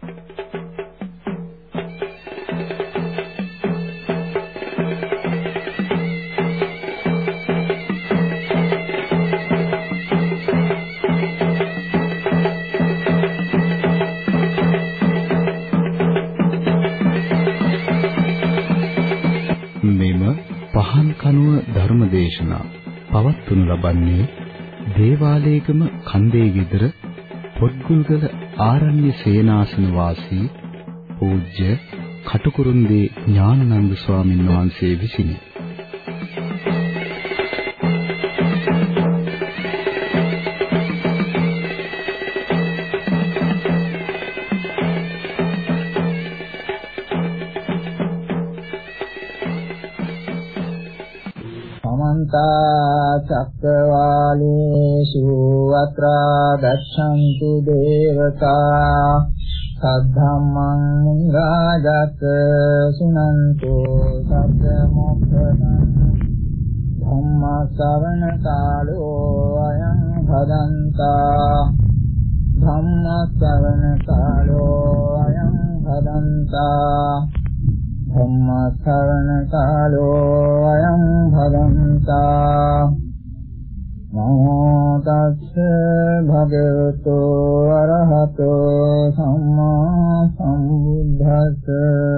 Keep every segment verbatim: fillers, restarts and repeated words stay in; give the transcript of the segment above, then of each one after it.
ධර්මදේශනා පවත්වනු ලබන්නේ දේවාලේගම කන්දේ ගෙදර පොත්ගුල්ගල ආරණ්‍ය සේනාසන වාසී පූජ්‍ය කටුකුරුන්දී ඥානানন্দ ස්වාමීන් වහන්සේ විසිනි. චක්කවාලේසු අත්‍රා ගච්ඡන්තු දේවතා සද්ධම්මං රාජත් සුනන්තු සද්ද මොක්ඛදං ධම්ම ශ්‍රවණ කාලෝ අයං භදන්තා ධම්ම ශ්‍රවණ කාලෝ අයං භදන්තා ධම්ම ශ්‍රවණ කාලෝ අයං භදන්තා නමෝ තස්ස භගවතු අරහතෝ සම්මා සම්බුද්දස්ස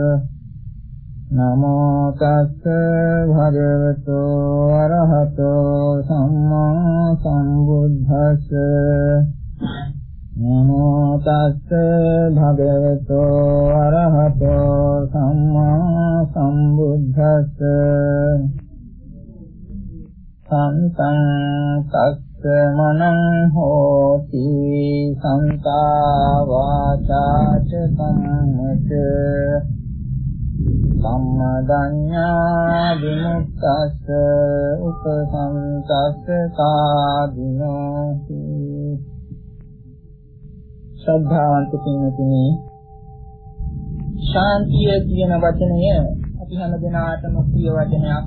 නමෝ තස්ස භගවතු අරහතෝ සම්මා සම්බුද්දස්ස නමෝ තස්ස භගවතු අරහතෝ සම්මා සම්බුද්දස්ස සන්තං තස්ස මනං හෝති සන්තා වාචාච සම්මත සම්මදඤ්ඤා විමුක්තස්ස උපසංතස්ස කාදිනෝති. ශ්‍රද්ධාවන්ත පින්වතුනි, ශාන්තිය කියන වචනය අපි හැම දිනාටම ප්‍රිය වචනයක්.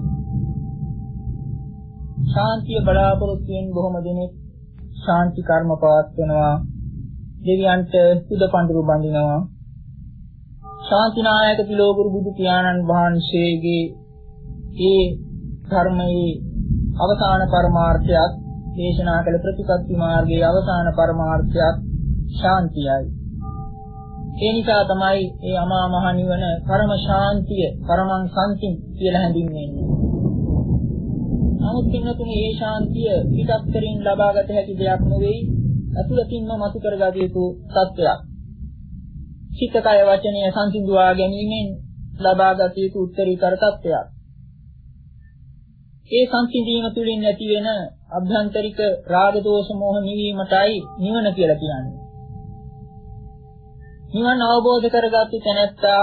ශාන්තිය බලාපොරොත්තු වෙන බොහොම දෙනෙක් ශාන්ති කර්ම පවත්වනවා, දෙවියන්ට සුද පඳුරු බඳිනවා. ශාන්තිනායක තිලෝගුරු බුදු පියාණන් වහන්සේගේ ඒ ධර්මයේ අවසාන පරමාර්ථයක් දේශනා කළ ප්‍රතිපත්ති මාර්ගයේ අවසාන පරමාර්ථයක් ශාන්තියයි. ඒ නිසා තමයි මේ අමා මහ නිවන පරම ශාන්තිය, පරමං සම්තිං කියලා හැඳින්වෙන්නේ. නමුත් පින්නතුනි, මේ ශාන්තිය පිටස්තරින් ලබාගත හැකි දෙයක් නෙවෙයි, අතුලතින්ම මතු කරගත යුතු තත්ත්වයක්. චිත්ත කය වචනය සංසිඳුවා ගැනීමෙන් ලබාගත යුතු උත්තරීතර තත්ත්වයක්. ඒ සංසිඳීම තුළින් ඇති වෙන අභ්‍යන්තරික රාග දෝෂ මෝහ නිවීමටයි නිවන කියලා කියන්නේ. නිවන අවබෝධ කරගත්තු තැනැත්තා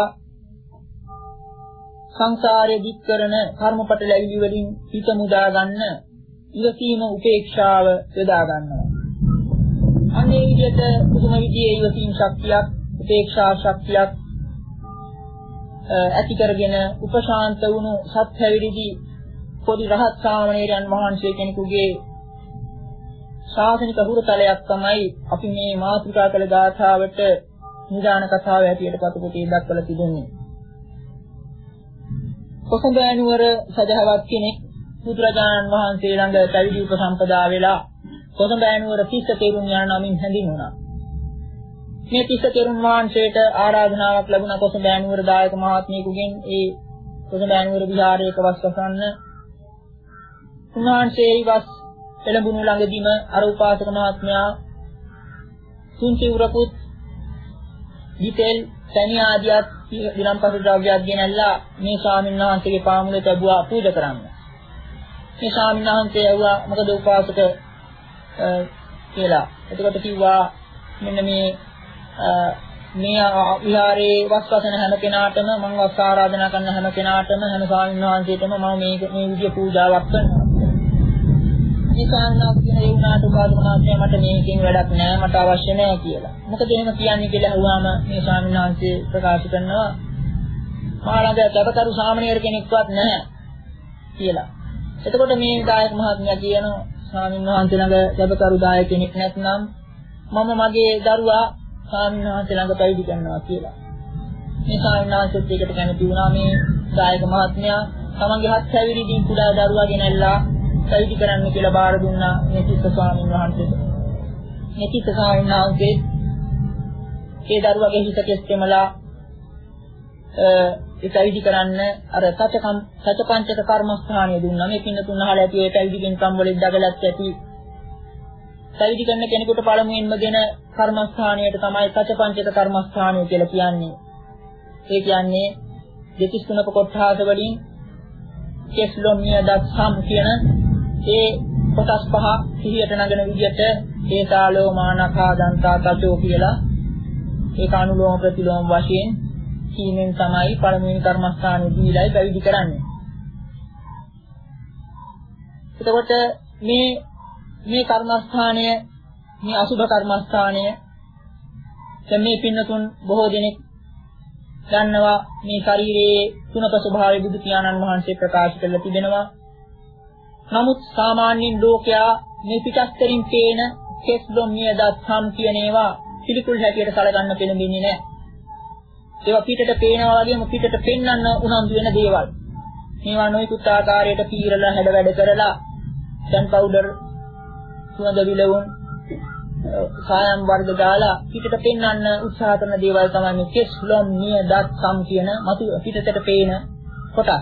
සංසාරයේ දික් කරන කර්මපට ලැබිලි වලින් හිත මුදා ගන්න ඉවසීම උපේක්ෂාව යොදා ගන්නවා. අනේ විදිහට පුදුම විදිහේ ඉවසීම් ශක්තියක්, උපේක්ෂා ශක්තියක් ඇති කරගෙන උපශාන්ත වුණු සත්‍යවිරිදි පොඩි රහත් සාමණේරයන් වහන්සේ කෙනෙකුගේ ශාසනික හුරුතලයක් තමයි අපි මේ මාතෘකා කළ ගාථාවට නිදාන කතාව හැටියට පොතේ දක්වලා තිබෙන්නේ. කොසඹෑ නුවර සදහවත් කෙනෙක් බුදුරජාණන් වහන්සේ ළඟ පැවිදි උපසම්පදා වෙලා කොසඹෑ නුවර තිස්ස තෙරුන් යන නමින් හැඳින්වුණා. මේ තිස්ස තෙරුන් වහන්සේට ආරාධනාවක් ලැබුණා කොසඹෑ නුවර දායක මහත්මියකුගෙන් ඒ කොසඹෑ නුවර විහාරයක වස් වසන්න. උන්වහන්සේ වස් එළඹුණු ළඟදීම අර උපාසක මහත්මයා තුන්ති උරකුත් විතෙල් තනි ආදියත් විලම්පස ද්‍රව්‍යයක් ගෙනල්ලා මේ ස්වාමීන් වහන්සේගේ පාමුලට ලැබුවා පූජා කරන්න. මේ ස්වාමීන් වහන්සේ ඇහුවා මොකද උපාසක කියලා. එතකොට කිව්වා මෙන්න මේ මේ විහාරේ වස්වසන හැම කෙනාටම මම වස් ආරාධනා කරන හැම කෙනාටම හැම ස්වාමීන් වහන්සේටම මම මේ මේ විදිය පූජාවක් කරනවා. මේ ස්වාමීන් වහන්සේ ඒ වුණාට උපාසක මහත්මයා මට මේකෙන් වැඩක් නෑ, මට අවශ්‍ය නෑ කියලා. මොකද එහෙම කියන්නේ කියලා අහුවාම මේ ස්වාමීන් වහන්සේ ප්‍රකාශ කරනවා මා ළඟ දවතරු සාමණේර කෙනෙක්වත් නැහැ කියලා. එතකොට මේ දායක මහත්මයා කියනවා ස්වාමීන් වහන්සේ ළඟ දවතරු දායක කෙනෙක් නැත්නම් මම මගේ දරුවා ස්වාමීන් වහන්සේ ළඟ පැවිදි කරනවා කියලා. මේ ස්වාමීන් වහන්සේත් ඒකට කැමති වුණා. මේ දායක මහත්මයා තමන්ගේ හත් හැවිරිදී කුඩා දරුවා ගෙනල්ලා පැවිදි කරන්න කියලා බාර දුන්නා මේ තිස්ස ස්වාමීන් වහන්සේට. මේ තිස්ස ස්වාමීන් වහන්සේ ඒ දරුවාගේ හිත කෙස්කෙමලා ඒ පැවිදි කරන්න අර සත්‍යකම් සත්‍යපංචක කර්මස්ථානය දුන්නා. මේ පින්න තුන අහලා ඇති ඒ පැවිදි වෙනකම් වලින් දගලත් ඇති. පැවිදි කරන කෙනෙකුට පළමුවෙන්ම දෙන කර්මස්ථානයට තමයි සත්‍යපංචක කර්මස්ථානය කියලා කියන්නේ. ඒ කියන්නේ දෙතිස් තුනක කොටහස වලින් කෙස්ලොම්නිය දස්සම් කියන ඒ කොටස් පහ සිහියට නගන විදිහට ඒතාලෝ මානකා දන්තා තචෝ කියලා ඒක අනුලෝම ප්‍රතිලෝම වශයෙන් කීමෙන් තමයි පළමුවෙනි කර්මස්ථානෙ දීලායි පැවිදි කරන්නේ. එතකොට මේ මේ කර්මස්ථානය මේ අසුභ කර්මස්ථානය දැන් මේ පින්නතුන් බොහෝ දෙනෙක් දන්නවා මේ ශරීරයේ තුනක ස්වභාවය බුදු පියාණන් වහන්සේ ප්‍රකාශ කරලා තිබෙනවා. නමුත් සාමාන්‍යයෙන් ලෝකයා මේ පිටස්තරින් පේන කෙස්ලොම්නිය දත්හම් කියන ඒවා පිළිකුල් හැටියට සැලකන්න පෙළඹෙන්නේ නැහැ. ඒවා පිටට පේනවා වගේම පිටට පෙන්වන්න උනන්දු වෙන දේවල්. මේවා නොයෙකුත් ආකාරයට පීරලා හැඩ වැඩ කරලා සන් පවුඩර් සුවඳ විලවුන් සායම් වර්ග දාලා පිටට පෙන්වන්න උත්සාහ කරන දේවල් තමයි මේ කෙස්ලොම්නිය දත්හම් කියන මතු පිටතට පේන කොටස්.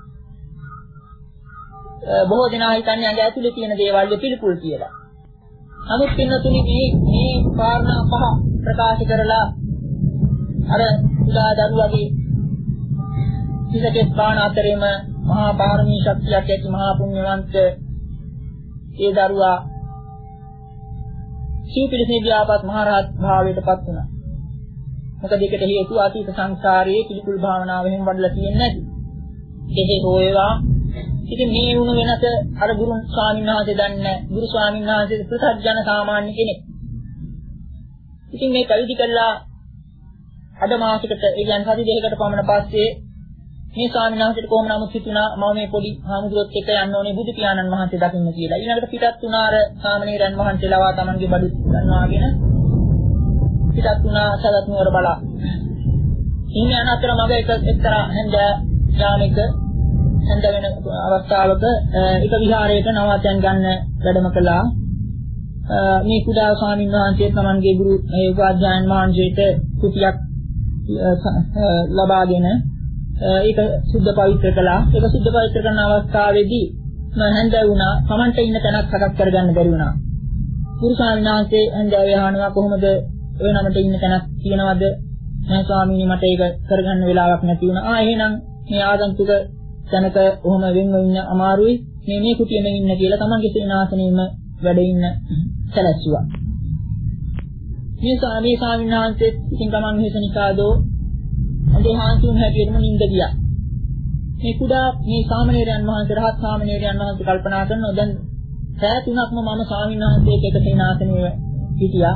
බොහෝ දෙනා හිතන්නේ අඟ ඇතුලේ තියෙන දේවල් පිළිකුල් කියලා. නමුත් පින්නතුනි මේ මේ කාරණා පහ ප්‍රකාශ කරලා අර උදා දරුවගේ විශේෂ ස්ථාන අතරේම මහා පාරමී ශක්තියක් ඇති මහා පුණ්‍යවන්ත ඒ දරුවා සීපිලිසේ ව්‍යාපත් මහරහත් භාවයට පත් වුණා. මොකද ඒකට හේතුව අතීත සංසාරයේ පිළිකුල් භාවනාවෙන් වඩලා තියෙන්නේ නැති. ඒකේ හොයවා ඉතින් මේ වුණ වෙනස අර ගුරු ස්වාමීන් වහන්සේ දන්නේ නැහැ. ගුරු ස්වාමීන් වහන්සේ ප්‍රසජන සාමාන්‍ය කෙනෙක්. ඉතින් මේ පැවිදි කළා අද මාසයකට ඒ කියන්නේ සති දෙකකට පමණ පස්සේ මේ ස්වාමීන් වහන්සේට කොහොම නමුත් හිතුණා මම මේ පොඩි හාමුදුරුවොත් එක්ක යන්න ඕනේ බුදු පියාණන් වහන්සේ දකින්න කියලා. ඊළඟට පිටත් වුණා අර සාමණේරයන් වහන්සේලාවා Tamanගේ බඩු ගන්නවාගෙන පිටත් වුණා සදත් නුවර බලා. ඉන්නේ අනතර මග එක එක්තරා හන්ද යාමක හන්ද වෙන අවස්ථාවක එක විහාරයක නවාතයන් ගන්න වැඩම කළා. මේ කුඩා ස්වාමීන් වහන්සේ Tamanගේ ගුරු ඒ උපාධ්‍යායන් වහන්සේට කුටියක් ලබාගෙන ඒක සුද්ධ පවිත්‍ර කළා. ඒක සුද්ධ පවිත්‍ර කරන අවස්ථාවේදී මම හැන්දෑ වුණා. Tamanට ඉන්න තැනක් සකස් කරගන්න බැරි වුණා. ගුරු ස්වාමීන් වහන්සේ හැන්දෑ යහනවා කොහොමද ඔය නමට ඉන්න තැනක් තියෙනවද? මම ස්වාමීනි මට ඒක කරගන්න වෙලාවක් නැති වුණා. ආ එහෙනම් මේ ආගන්තුක තැනක කොහොම වෙන්ව ඉන්න අමාරුයි. මේ මේ කුටියෙම ඉන්න කියලා Tamanගේ සේනාසනෙම වැඩ ඉන්න සැලැස්සුවා. මේ ස්වාමී ස්වාමීන් වහන්සේ ඉතින් Taman හිත නිසාදෝ අදේ හාන්තුන් හැටියටම නිින්ද ගියා. මේ කුඩා මේ සාමණේරයන් වහන්සේ රහත් සාමණේරයන් වහන්සේ කල්පනා කරනවා දැන් සෑ තුනක්ම මම ස්වාමීන් වහන්සේට එක සේනාසනෙ හිටියා.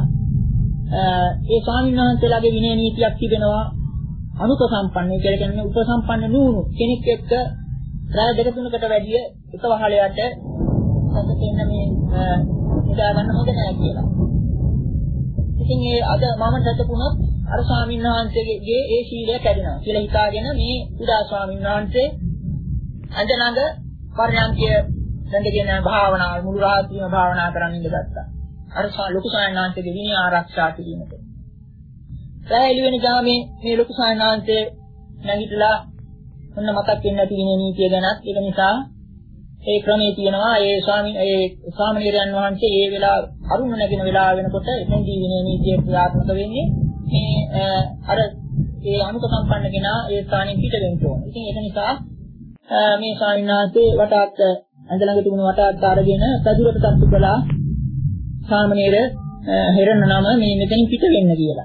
ඒ ස්වාමීන් වහන්සේලාගේ විනය නීතියක් තිබෙනවා අනුපසම්පන්න කියලා කියන්නේ උපසම්පන්න නුණු කෙනෙක් එක්ක රාය දෙක තුනකට වැඩිය එක වහලයට සැකසෙන්න මේ නිදා ගන්න හොඳ නැහැ කියලා. ඉතින් ඒ අද මම සැතපුණොත් අර ස්වාමීන් වහන්සේගේ ඒ ශීලය කැඩෙනවා කියලා හිතාගෙන මේ උදා ස්වාමීන් වහන්සේ අඳනඟ පරිණාමකය දැඟගෙන භාවනා මුළු රාත්‍රියම භාවනා කරන්න ඉඳගත්තා. අර ලොකු ස්වාමීන් වහන්සේගේ විනය ආරක්ෂා කිරීමට. සෑහෙලි වෙන ගාමේ මේ ලොකු ස්වාමීන් වහන්සේ නැගිටලා මොන මතක් වෙන්නේ නැති විනය නීතිය ගැනත් ඒක නිසා ඒ ක්‍රමයේ තියෙනවා ඒ ස්වාමීන් ඒ සාමණේරයන් වහන්සේ ඒ වෙලාව අරුණ නැගින වෙලාව වෙනකොට එතෙන්දී විනය නීතිය ක්‍රියාත්මක වෙන්නේ මේ අර ඒ අනුක සම්පන්න කෙනා ඒ ස්ථානෙන් පිට වෙන්න ඕන. ඉතින් ඒක නිසා මේ ස්වාමීන් වහන්සේ වටාත් ඇඳ ළඟ තිබුණු වටාත් අරගෙන සතුරට තත්තු කළා සාමණේර හෙරණ නම මේ මෙතනින් පිට වෙන්න කියලා.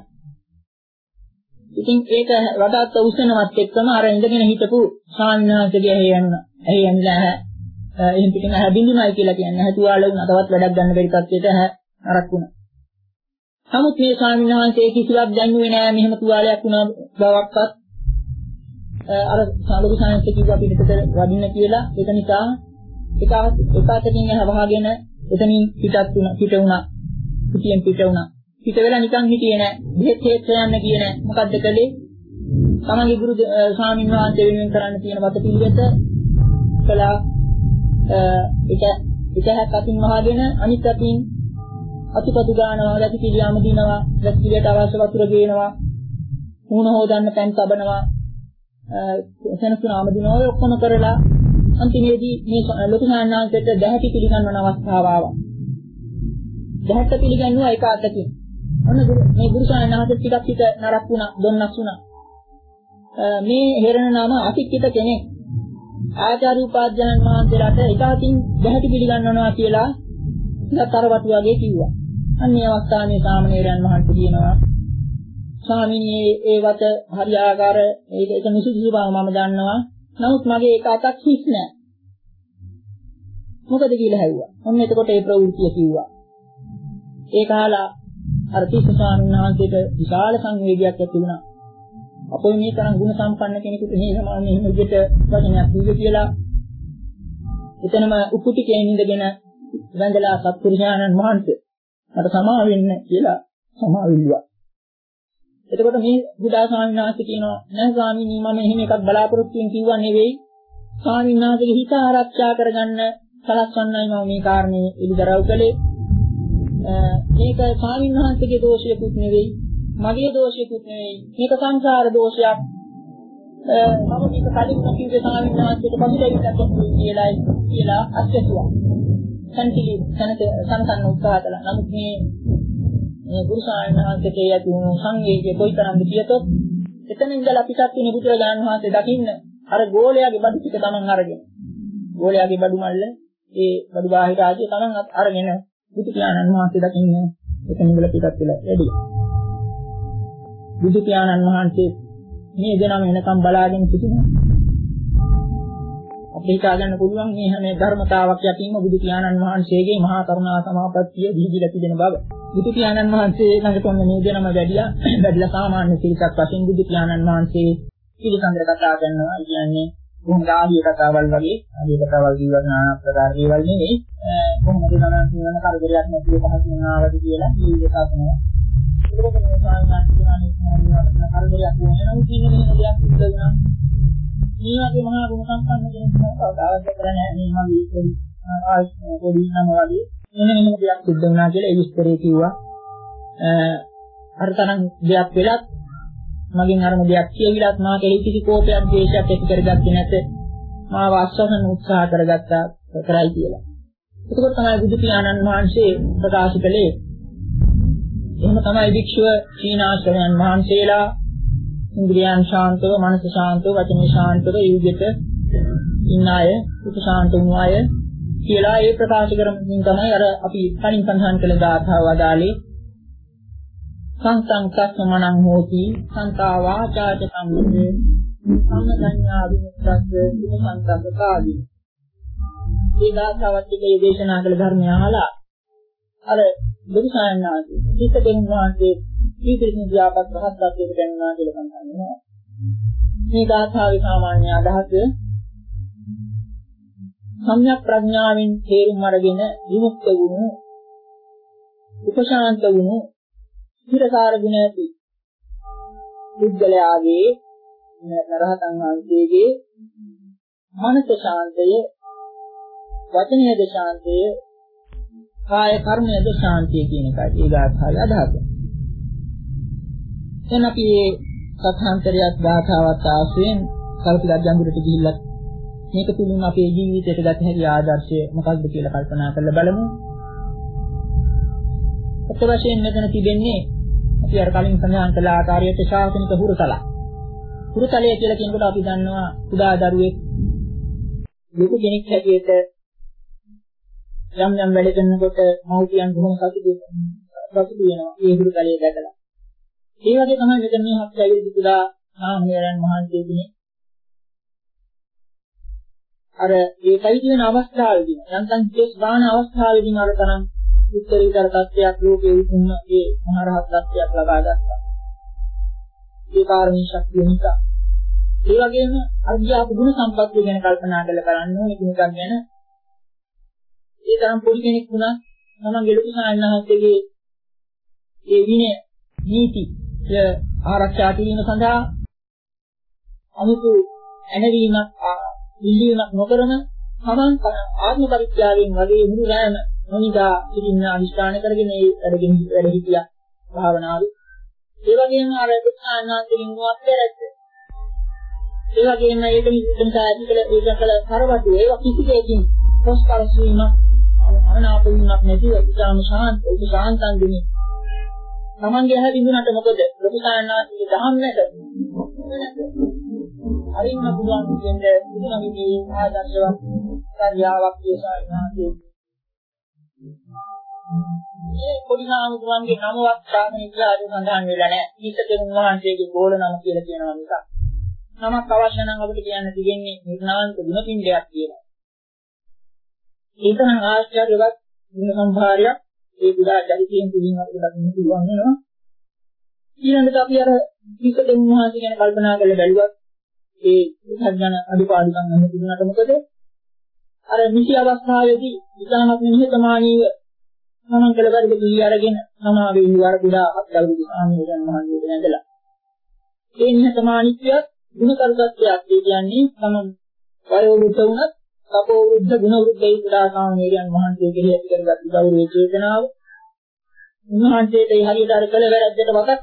ඉතින් ඒක වටාත් උස්සනවත් එක්කම අර ඉඳගෙන හිටපු ස්වාමීන් වහන්සේගේ ඇහි යනවා. ඇහි යන්නේ එහෙන් පිටින් ඇහ බින්දුනයි කියලා කියන්නේ ඇහ තුවාල වුණා තවත් වැඩක් ගන්න බැරි තත්ත්වයට ඇහ අරක් වුණා. නමුත් මේ ස්වාමීන් වහන්සේ කිසිවක් දැනුවේ නෑ මෙහෙම තුවාලයක් වුණා බවක්වත්. අර සාලුක සායන්ස් කිව්වා පිටතට වදින්න කියලා. ඒක නිසා එක එක අතකින් ඇහ වහගෙන එතනින් පිටත් වුණා පිට වුණා. පිටියෙන් පිට වුණා. පිට වෙලා නිකන් හිටියේ නෑ. බෙහෙත් හේත් යන්න ගියේ නෑ. මොකද්ද කළේ? තමන්ගේ ගුරු ස්වාමීන් වහන්සේ වෙනුවෙන් කරන්න තියෙන වත පිළිවෙත කළා. ඒක එකහක් අතින් මහගෙන අනිත් අතින් අතුපතු ගන්නවා, රැකි පිළියම දිනවා, රැකි පිළියට අවශ්‍ය වතුර ගේනවා, මුණ හොදන්න පෑන් තබනවා, සෙනසුනාම දිනවා. ඔය ඔක්කොම කරලා අන්තිමේදී මේ ලොකු සාන්නාංශයට දැහැටි පිළිගන්වන අවස්ථාව ආවා. දැහැට පිළිගන්නවා එක අතකින්. ඔන්න මේ ගුරු සාන්නාංශ ටිකක් පිට නරක් වුණා, දොන්නක් වුණා. මේ හේරණ නාම අතික්කිත කෙනෙක් ආචාර්ය උපාධ්‍යාන මහන්සියලාට එක අතින් දැහැටි පිළිගන්වනවා කියලා ඉතතරවතු වගේ කිව්වා. අන්නේ අවස්ථාවේ සාමණේරයන් වහන්සේ කියනවා ස්වාමීනි ඒ වත හරියාකාර ඒක එක නිසුදුසු බව මම දන්නවා. නමුත් මගේ එක අතක් හිස් නෑ. මොකද කියලා හැව්වා. ඔන්න එතකොට ඒ ප්‍රවෘත්තිය කිව්වා. ඒක අහලා අර තිස්ස ස්වාමීන් වහන්සේට විශාල සංවේගයක් ඇති වුණා. අපෝ මේ තරම් ගුණ සම්පන්න කෙනෙකුට මේ සමාන මෙහෙම විදිහට වචනයක් කිව්ව කියලා එතනම උපුටිකේ ඉඳගෙන වැඳලා සත්පුරුෂයන්න් වහන්සේ මට සමා වෙන්න කියලා සමා වෙල්ලුවා. එතකොට මේ බුදා ස්වාමීන් වහන්සේ කියනවා නෑ ස්වාමීනි මම එහෙම එකක් බලාපොරොත්තුෙන් කිව්වා නෙවෙයි. ස්වාමීන් වහන්සේගේ හිත ආරක්ෂා කරගන්න සලස්වන්නයි මම මේ කාරණේ එළිදරව් කළේ. මේක ස්වාමීන් වහන්සේගේ දෝෂයකුත් නෙවෙයි. මගේ දෝෂයකුත් නෙවෙයි. මේක සංසාර දෝෂයක්. මම මේක කලින් කිව්වේ ස්වාමීන් වහන්සේට පසුතැවිල්ලක් කියලා කියලා අත්‍යසුවා. සම්පිලි සනත සම්සන්න උත්සාහ කළා. නමුත් මේ මේ ගුරු ස්වාමීන් වහන්සේට ඇති වුණු සංවේගය කොයිතරම්ද කියතොත් එතන ඉඳලා පිටත් වෙන බුදුරජාණන් වහන්සේ දකින්න අර ගෝලයාගේ බඩු ටික තමන් අරගෙන ගෝලයාගේ බඩු මල්ල ඒ බඩු බාහිර ආදී තමන් අරගෙන බුදු පියාණන් වහන්සේ දකින්න එතන ඉඳලා පිටත් වෙලා වැඩි. බුදු පියාණන් වහන්සේ මේ දෙනම එනකම් බලාගෙන සිටිනවා. අපිට හිතා ගන්න පුළුවන් මේ හැම ධර්මතාවක් යටින්ම බුදු පියාණන් වහන්සේගේ මහා කරුණා සමාපත්තිය දීවිලා තිබෙන බව. බුදු පියාණන් වහන්සේ ළඟට ඔන්න මේ දෙනම වැඩිලා වැඩිලා සාමාන්‍ය සිරිසක් වශයෙන් බුදු පියාණන් වහන්සේ පිළිසඳර කතා කරනවා. කියන්නේ කොහොමද ආදී කතාවල් වගේ ආදී කතාවල් කියවන নানা ප්‍රකාර දේවල් නෙවෙයි. කොහොමද ගණන් කරන කරදරයක් නැතිව පහසුවෙන් ආවද කියලා මේ කතා කරනවා. ඒක මේ සාමාන්‍ය කරදරයක් වෙනවා නම් කියන දෙයක් සිද්ධ වෙනවා. මේ වගේ මහා ගුණ සම්පන්න කෙනෙක් කවදාවත් අවශ්‍ය කරන්නේ නැහැ මේ වගේ ආයත පොඩි නම වගේ එන එන දෙයක් සිද්ධ වෙනවා කියලා ඒ විස්තරේ කිව්වා. අර තරම් දෙයක් වෙලත් මගෙන් අරම දෙයක් කියවිලත් මා කෙලෙ කිසි කෝපයක් ද්වේෂයක් ඇති කරගත්තේ නැත. මාව ආශ්වාසන උත්සාහ කරගත්තා කරයි කියලා. එතකොට තමයි බුදු පියාණන් වහන්සේ ප්‍රකාශ කළේ එහෙම තමයි වික්ෂුව සීනාශ්‍රමයන් වහන්සේලා ඉන්ද්‍රියයන් ශාන්තව, මනස ශාන්තව, වචන ශාන්තව යුගිත ඉන්න අය, උපශාන්ත වූ අය කියලා ඒ ප්‍රකාශ කරමින් තමයි අර අපි කලින් සඳහන් කළ ධාතාව වදාලේ සංසං සම්මනං හෝති සංතා වාචාච සම්මුතේ සම්මදඤ්ඤා විමුක්තස්ස විසංසංකාදී. මේ ධාතාවත් එක දේශනා කළ ධර්මය අහලා අර බුදු සායනාදී පිටකෙන් වාගේ ඊටකින් ව්‍යාපක රහත්ත්වයට දැනනවා කියලා සඳහන්. මේ ධාතාවේ සාමාන්‍ය අදහස සම්‍යක් ප්‍රඥාවෙන් තේරුම් අරගෙන විමුක්ත වුණු උපශාන්ත වුණු හිරකාර ගුණ ඇති බුද්ධලයාගේ නරහතන් වහන්සේගේ මනස ශාන්තය, වචනයේද ශාන්තය, කාය කර්මයේද ශාන්තිය කියන එකයි ඒ ධාතාවේ අදහස. දැන් අපි මේ සත්‍යාන්තරයක් ධාතාවත් ආශ්‍රයෙන් කල්පිලා ගැඹුරට ගිහිල්ලා මේක තුලින් අපේ ජීවිතයට ගත හැකි ආදර්ශය මොකක්ද කියලා කල්පනා කරලා බලමු. අත් වශයෙන් මෙතන තිබෙන්නේ අපි අර කලින් සඳහන් කළ ආකාරයට ශාසනික හුරුතල. හුරුතලය කියලා කියනකොට අපි දන්නවා කුඩා දරුවෙක් ලොකු කෙනෙක් හැටියට යම් යම් වැඩ කරනකොට මව්පියන් බොහොම සතුටු වෙනවා ඒ හුරුතලය දැකලා. ඒ වගේ තමයි මෙතන මේ හත් ඇවිල්ලා පුදා සාමණේරයන් වහන්සේගේ අර ඒ කයිති වෙන අවස්ථාවේදී යන්තම් විශේෂ බාහන අවස්ථාවේදී අර තරම් උත්තරීතර තත්ත්වයක් ලෝකයේ උතුම්ම ඒ මහරහත් තත්ත්වයක් ලබා ගත්තා. ඒ කාරණේ ශක්තිය නිසා. ඒ වගේම අධ්‍යාපන ගුණ සම්පත්තිය ගැන කල්පනා කරලා බලන්න ඕනේ කෙනෙක් ගැන. ඒ තරම් පොඩි කෙනෙක් වුණා තමන්ගේ ලොකු සායනහත්ගේ ඒ විනය නීති ආරක්ෂා කිරීම සඳහා අමුතු ඇනවීමක් ඉල්ලීමක් නොකරන තමන් ආත්ම පරිත්‍යාගයෙන් වගේ මුළු රැම නොනිදා ඉන්න අනිෂ්ඨාන කරගෙන ඒ වැඩගෙන වැඩ හිටියා භාවනාවේ. ඒ වගේම අර බුද්ධානාන්තරින් වාක්‍යරත් ඒ වගේම ඒක නිසා ඇතිකල ඒකකල කරවතු ඒවා කිසි දෙයකින් පොස්පරස් වීම අනාප වීමක් නැතිව ඉතාම ශාන්ත උප ශාන්තන් දෙන්නේ. තමන්ගේ හැටි දුන්නට මොකද බුද්ධානාන්තරින් දහන්නට අරින්න පුළුවන් කියන්නේ බුදුනගේ ආදර්ශවත් කාර්යාවක් දේශනාදී. මේ පොඩිනාමුතුන්ගේ නමවත් සාමන ඉතිහාසය සඳහන් වෙලා නැහැ. ඊටතෙන් වහන්සේගේ ගෝල නම කියලා කියනවා මිසක්. නමක් අවශ්‍ය නම් අපිට කියන්න තිබෙන්නේ නිර්නාන්ත ගුණපිණ්ඩයක් කියලා. ඒක නම් ආශ්චර්යවත් ගුණ සම්භාරයක් ඒ පුරා චරිතයෙන් තුලින් අපිට දකින්න පුළුවන් වෙනවා. ඊළඟට අපි අර ඊටතෙන් වහන්සේ ගැන කල්පනා කරලා බැලුවත් ඒ විඥාන අඩුපාඩුකම් වෙන තිබුණාට මොකද අර නිසි අවස්ථාවේදී ඉතාමත් නිහතමානීව මනන් කළ පරිදි පිළි අරගෙන සමාවේ විවර පුරා අත්දැකපු සාමීරයන් මහන්සියට නැදලා ඒ නිහතමානීත්වය ගුණකරුත්වයක් ඒ කියන්නේ තමන් වයෝ වෘද්ධ වුණත් සපෝ වෘද්ධ ගුණ වෘද්ධයි පුරා සාමීරයන් මහන්සිය කෙරෙහි ඇති කරගත් ගෞරවයේ චේතනාව උන්වහන්සේට ඒ හරියට අර කළ වැරද්දට වතක්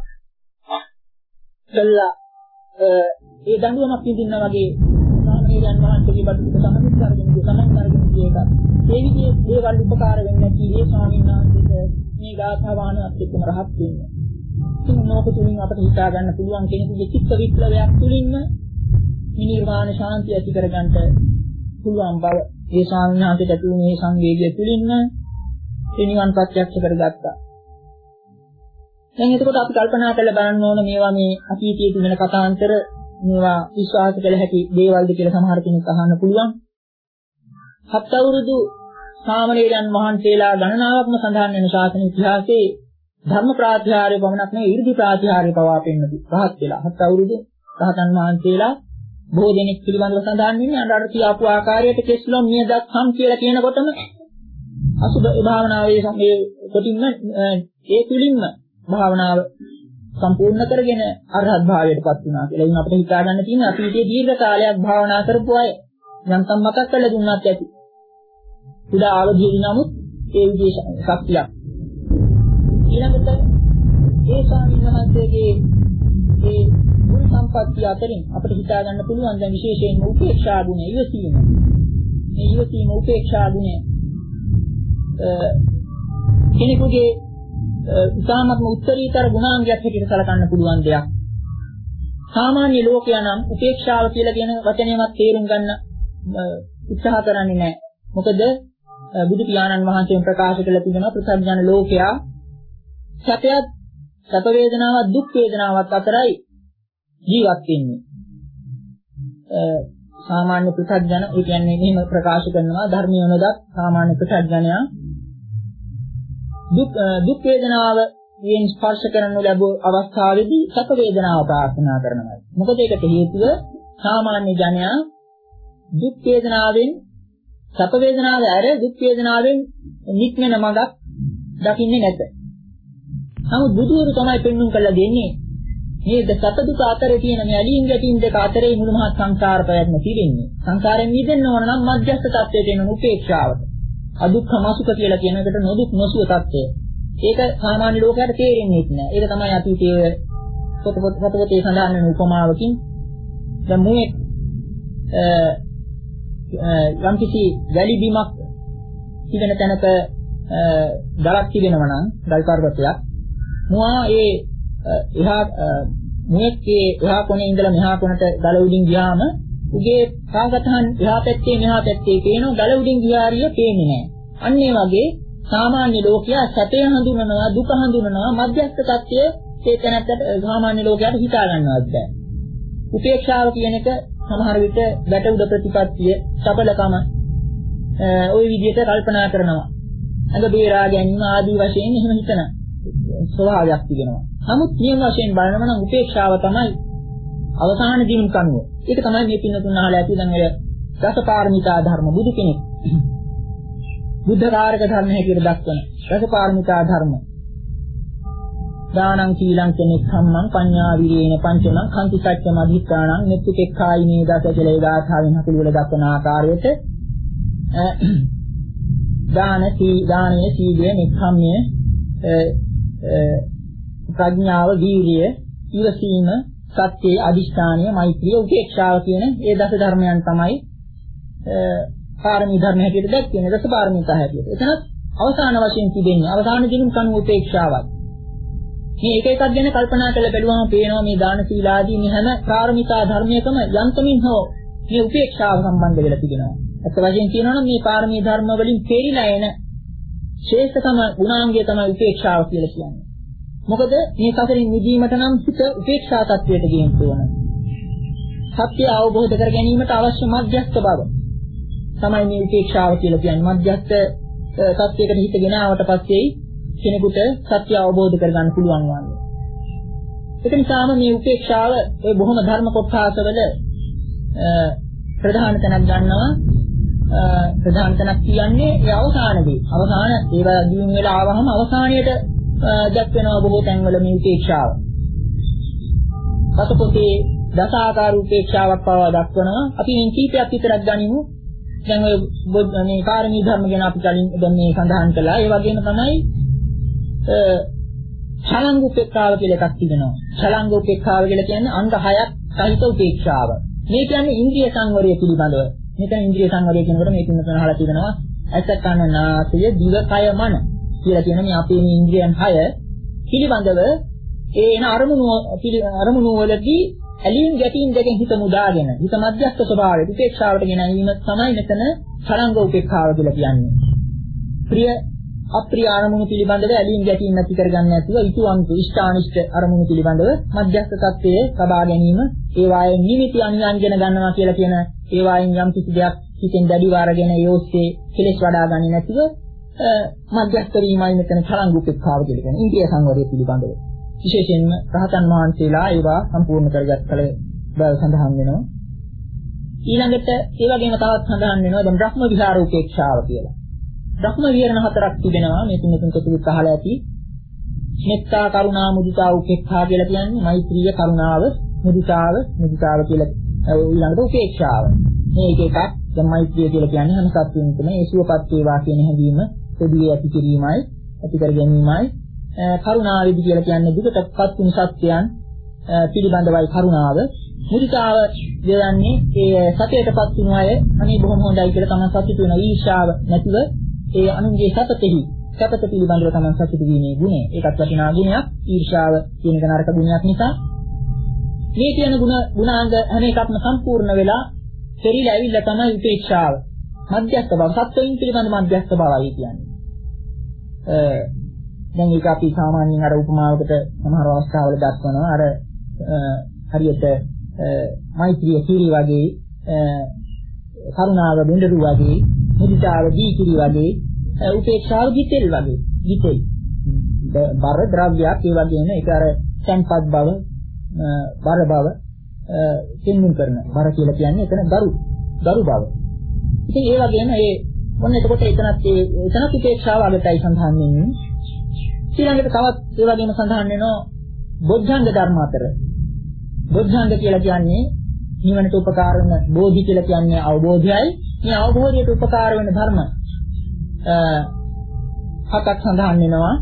කළා ඒ දඬුවමක් විඳින්න වගේ සාමීරයන් වහන්සේගේ බඩු සමනිත් කරගෙන සමන් කරගෙන කියේක. ඒ විදිහේ දේවල් උපකාර වෙන්නේ කීයේ ස්වාමීන් වහන්සේට මේ ගාථාවානවත් එක්කම රහත් වෙන්නේ. ඉතින් මොනක තුලින් අපිට හිතා ගන්න පුළුවන් කෙනෙකුගේ චිත්ත විප්ලවයක් තුලින්ම මේ නිර්වාණ ශාන්තිය ඇති කරගන්න පුළුවන් බව. ඒ ස්වාමීන් වහන්සේට ඇති මේ සංවේගය තුලින්ම ඒ නිවන් ප්‍රත්‍යක්ෂ කරගත්තා. දැන් එතකොට අපි කල්පනා කරලා බලන්න ඕන මේවා මේ අතීතයේ තිබෙන කතාන්තර මේවා විශ්වාස කළ හැකි දේවල්ද කියලා සමහර කෙනෙක් අහන්න පුළුවන්. හත් අවුරුදු සාමණේරයන් වහන්සේලා ගණනාවක්ම සඳහන් වෙන ශාසන ඉතිහාසයේ ධර්ම ප්‍රාතිහාර්ය පමණක් නෙවෙයි 이르දි ප්‍රාතිහාර්ය පවා පෙන්වති. රහත් වෙලා හත් අවුරුදු රහතන් වහන්සේලා බොහෝ දෙනෙක් පිළිබඳව සඳහන් වෙන්නේ අර අර කියාපු ආකාරයට කෙස්ලොම් නියදත් සම් කියලා කියනකොටම අසුබ භාවනාවේ මේ කොටින්ම ඒ තුලින්ම භාවනාව සම්පූර්ණ කරගෙන අරහත් භාවයට පත් වුණා කියලා. ඉතින් අපිට හිතා ගන්න තියෙන අතීතයේ දීර්ඝ කාලයක් භාවනා කරපු අය යන්තම් මතක් කරලා දුන්නත් ඇති. උදා අවදීදී නමුත් ඒ විදිහේ ශක්තියක්. ඊළඟට ඒ ස්වාමීන් වහන්සේගේ ඒ ගුණ සම්පත්තිය අතරින් අපිට හිතා ගන්න පුළුවන් දැන් විශේෂයෙන්ම උපේක්ෂා ගුණය ඉවසීම. මේ ඉවසීම උපේක්ෂා ගුණය කෙනෙකුගේ ඉතාමත්ම උත්තරීතර ගුණාංගයක් හැටියට සැලකන්න පුළුවන් දෙයක්. සාමාන්‍ය ලෝකයා නම් උපේක්ෂාව කියලා කියන වචනයවත් තේරුම් ගන්න උත්සාහ කරන්නේ නැහැ. මොකද බුදු පියාණන් වහන්සේ ප්‍රකාශ කළ තිබෙනවා ප්‍රසඥ ලෝකයා සැපයත් සැප වේදනාවක් දුක් වේදනාවක් අතරයි ජීවත් වෙන්නේ. සාමාන්‍ය ප්‍රසඥ ඒ කියන්නේ මෙහෙම ප්‍රකාශ කරනවා ධර්මීය නොදත් සාමාන්‍ය ප්‍රසඥයා දුක් දුක් වේදනාව යෙන් ස්පර්ශ කරනු ලැබුව අවස්ථාවේදී සැප වේදනාව ප්‍රාර්ථනා කරනවා. මොකද ඒකට හේතුව සාමාන්‍ය ජනයා දුක් වේදනාවෙන් සැප වේදනාව ඇර දුක් වේදනාවෙන් නික්මෙන මඟක් දකින්නේ නැත. නමුත් බුදුවරු තමයි පෙන්වුම් කරලා දෙන්නේ මේ සැප දුක අතරේ තියෙන මේ ඇලීම් ගැටීම් දෙක අතරේ මුළු මහත් සංසාර ප්‍රයත්න තියෙන්නේ. සංසාරයෙන් මිදෙන්න ඕන නම් මධ්‍යස්ථ තත්වයට එන උපේක්ෂාවට. අදුක්ඛම සුඛ කියලා කියන එකට නොදුක් නොසුව තත්ත්වය. ඒක සාමාන්‍ය ලෝකයට තේරෙන්නේ නැහැ. ඒක තමයි අතීතයේ පොත පොත පොතේ සඳහන් වෙන උපමාවකින් දැන් මේ යම් කිසි වැලි බිමක් තිබෙන තැනක ගලක් තිබෙනවා නම් ගල් පර්වතයක් මොහා ඒ එහා මේකේ එහා කොනේ ඉඳලා මෙහා කොනට ගල උඩින් ගියාම උගේ කාගතහන් එහා පැත්තේ මෙහා පැත්තේ පේන ගල උඩින් ගියාරිය පේන්නේ නැහැ. අන්න ඒ වගේ සාමාන්‍ය ලෝකයා සැපය හඳුනනවා දුක හඳුනනවා මධ්‍යස්ථ තත්ත්වයේ ඒ තැනකට සාමාන්‍ය ලෝකයාට හිතා ගන්නවත් බෑ. උපේක්ෂාව කියන එක සමහර විට වැට උඩ ප්‍රතිපත්තිය සබලකම ওই විදිහට කල්පනා කරනවා. අඟ බේරා ගැනීම ආදී වශයෙන් එහෙම හිතන ස්වභාවයක් තිබෙනවා. නමුත් නියම වශයෙන් බලනම නම් උපේක්ෂාව තමයි අවසාන දිනුම් කනුව. ඒක තමයි මේ පින්නතුන් අහලා ඇති දැන් ඔය දසපාරමිතා ධර්ම බුදු කෙනෙක්. බුද්ධ කාරක ධර්ම හැටියට දක්වන දසපාරමිතා ධර්ම. දානං සීලං කෙනෙක්ඛම්මං පඤ්ඤා විරේණ පංචමං කන්ති සත්‍යම අධිඨානං මෙත්තුකෙක්ඛායිනේ දස කියලා ගාථාවෙන් හකුළු වල දක්වන ආකාරයට දාන සී දානයේ සීලය නික්ඛම්මය ප්‍රඥාව වීරිය ඉවසීම සත්‍යයේ අදිෂ්ඨානීය මෛත්‍රිය උපේක්ෂාව කියන ඒ දස ධර්මයන් තමයි පාරමී ධර්ම හැටියට දැක්වෙන්නේ දස පාරමිතා හැටියට. එතනත් අවසාන වශයෙන් තිබෙන්නේ අවසාන දිනුම් කණු උපේක්ෂාවක්. මේ එක එකක් ගැන කල්පනා කරලා බැලුවම පේනවා මේ දාන සීල ආදී මේ හැම පාරමිතා ධර්මයකම යන්තමින් හෝ මේ උපේක්ෂාව සම්බන්ධ වෙලා තිබෙනවා. අත් වශයෙන් කියනවා නම් මේ පාරමී ධර්ම වලින් පෙරිලා එන ශ්‍රේෂ්ඨතම ගුණාංගය තමයි උපේක්ෂාව කියලා කියන්නේ. මොකද මේ සසරින් මිදීමට නම් සිත උපේක්ෂා තත්වයට ගෙන්න ඕන. සත්‍ය අවබෝධ කර ගැනීමට අවශ්‍ය මධ්‍යස්ථ බව තමයි මේ උපේක්ෂාව කියලා කියන්නේ. මධ්‍යස්ථ තත්වයකට හිත ගෙන ආවට පස්සේ කෙනෙකුට සත්‍ය අවබෝධ කරගන්න පුළුවන් වන්නේ. ඒක නිසාම මේ උපේක්ෂාව ඔය බොහොම ධර්ම කොටසවල ප්‍රධාන තැනක් ගන්නවා. ප්‍රධාන තැනක් කියන්නේ ඒ අවසානදී. අවසාන ඒවා දියුම් වෙලා ආවහම අවසානයේට දක්වනවා බොහෝ තැන්වල මේ උපේක්ෂාව. පසුපොතේ දසාකාර උපේක්ෂාවක් පවා දක්වනවා. අපි මේ කීපයක් විතරක් ගනිමු. දැන් ඔය මේ පාරමී ධර්ම ගැන අපි කලින් දැන් මේ සඳහන් කළා. ඒ වගේම තමයි ඡලංග උපේක්ෂාව කියලා එකක් තිබෙනවා. ඡලංග උපේක්ෂාව කියලා කියන්නේ අංග හයක් සහිත උපේක්ෂාව. මේ කියන්නේ ඉන්ද්‍රිය සංවරය පිළිබඳව. මෙතන ඉන්ද්‍රිය සංවරය කියනකොට මේක ඉන්නතන අහලා තිබෙනවා. ඇස කන නාසය දිව කය මන කියලා කියන මේ අපේ මේ ඉන්ද්‍රියන් හය පිළිබඳව ඒ එන අරමුණු අරමුණු වලදී ඇලීම් ගැටීම් දෙකෙන් හිත මුදාගෙන හිත මධ්‍යස්ථ ස්වභාවයට උපේක්ෂාවට ගෙනීම තමයි මෙතන තරංග උපේක්ෂාව කියලා කියන්නේ. ප්‍රිය අප්‍රිය අරමුණු පිළිබඳව ඇලීම් ගැටීම් නැති කරගන්න නැතුව ඊතුවන්තු ඉෂ්ඨානිෂ්ඨ අරමුණු පිළිබඳව මධ්‍යස්ථ තත්ත්වයේ සබා ගැනීම ඒ වායේ නිමිති අනුයන්ජන ගන්නවා කියලා කියන ඒ වායින් යම් කිසි දෙයක් හිතෙන් දැඩිව අරගෙන ඒ ඔස්සේ කෙලෙස් වඩා ගන්නේ නැතිව මධ්‍යස්ථ වීමයි මෙතන තරංග උපේක්ෂාව කියලා කියන්නේ. ඉන්ද්‍රිය සංවරය පිළිබඳව විශේෂයෙන්ම රහතන් වහන්සේලා ඒවා සම්පූර්ණ කරගත් කල බව සඳහන් වෙනවා. ඊළඟට ඒ වගේම තවත් සඳහන් වෙනවා දැන් බ්‍රහ්ම විහාර උපේක්ෂාව කියලා. බ්‍රහ්ම විහරණ හතරක් තිබෙනවා මේ තුන තුන කොටුත් අහලා ඇති. මෙත්තා කරුණා මුදිතා උපේක්ෂා කියලා කියන්නේ මෛත්‍රිය කරුණාව මුදිතාව මුදිතාව කියලා ඊළඟට උපේක්ෂාව. මේ එක එකක් දැන් මෛත්‍රිය කියලා කියන්නේ හැම සත්වෙන්නම ඒ සුවපත් වේවා කියන හැඟීම පොදුවේ ඇති කිරීමයි ඇති කර ගැනීමයි. කරුණාවෙදි කියලා කියන්නේ දුකටපත් වුණු සත්‍යයන් පිළිබඳවයි කරුණාව. මුදිතාව කියන්නේ ඒ සතයටපත් වුණු අය අනේ බොහොම හොඳයි කියලා තමයි සතුටු වෙන ඊර්ෂාව නැතිව ඒ අනුන්ගේ සතතෙහි සතත පිළිබඳව තමයි සතුටු වීමේ ගුණය. ඒකත් වටිනා ගුණයක්. ඊර්ෂාව කියන එක නරක ගුණයක් නිසා මේ කියන ගුණ ගුණාංග හැම එකක්ම සම්පූර්ණ වෙලා පෙරිලා ඇවිල්ලා තමයි උපේක්ෂාව. මධ්‍යස්ථ බව සත්වයින් පිළිබඳ මධ්‍යස්ථ බවයි කියන්නේ. දැන් ඒක අපි සාමාන්‍යයෙන් අර උපමාවකට සමහර අවස්ථාවල දක්වනවා. අර හරියට මෛත්‍රිය කිරි වගේ, කරුණාව බෙන්දරු වගේ, මුදිතාව දී කිරි වගේ, උපේක්ෂාව ගිතෙල් වගේ. ගිතෙල්. බර ද්‍රව්‍යයක් ඒ වගේම ඒක අර සංපත් බව, බර බව දෙන්නුම් කරන. බර කියලා කියන්නේ එතන දරු, දරු බව. ඉතින් ඒ වගේම ඒ මොන එතකොට එතනත් ඒ එතනත් උපේක්ෂාව අගටයි සඳහන් වෙන්නේ. ඊළඟට තවත් ඒ වගේම සඳහන් වෙනවා බොද්ධංග ධර්ම අතර. බොද්ධංග කියලා කියන්නේ නිවනට උපකාර වෙන, බෝධි කියලා කියන්නේ අවබෝධයයි. මේ අවබෝධයට උපකාර වෙන ධර්ම අ හතක් සඳහන් වෙනවා.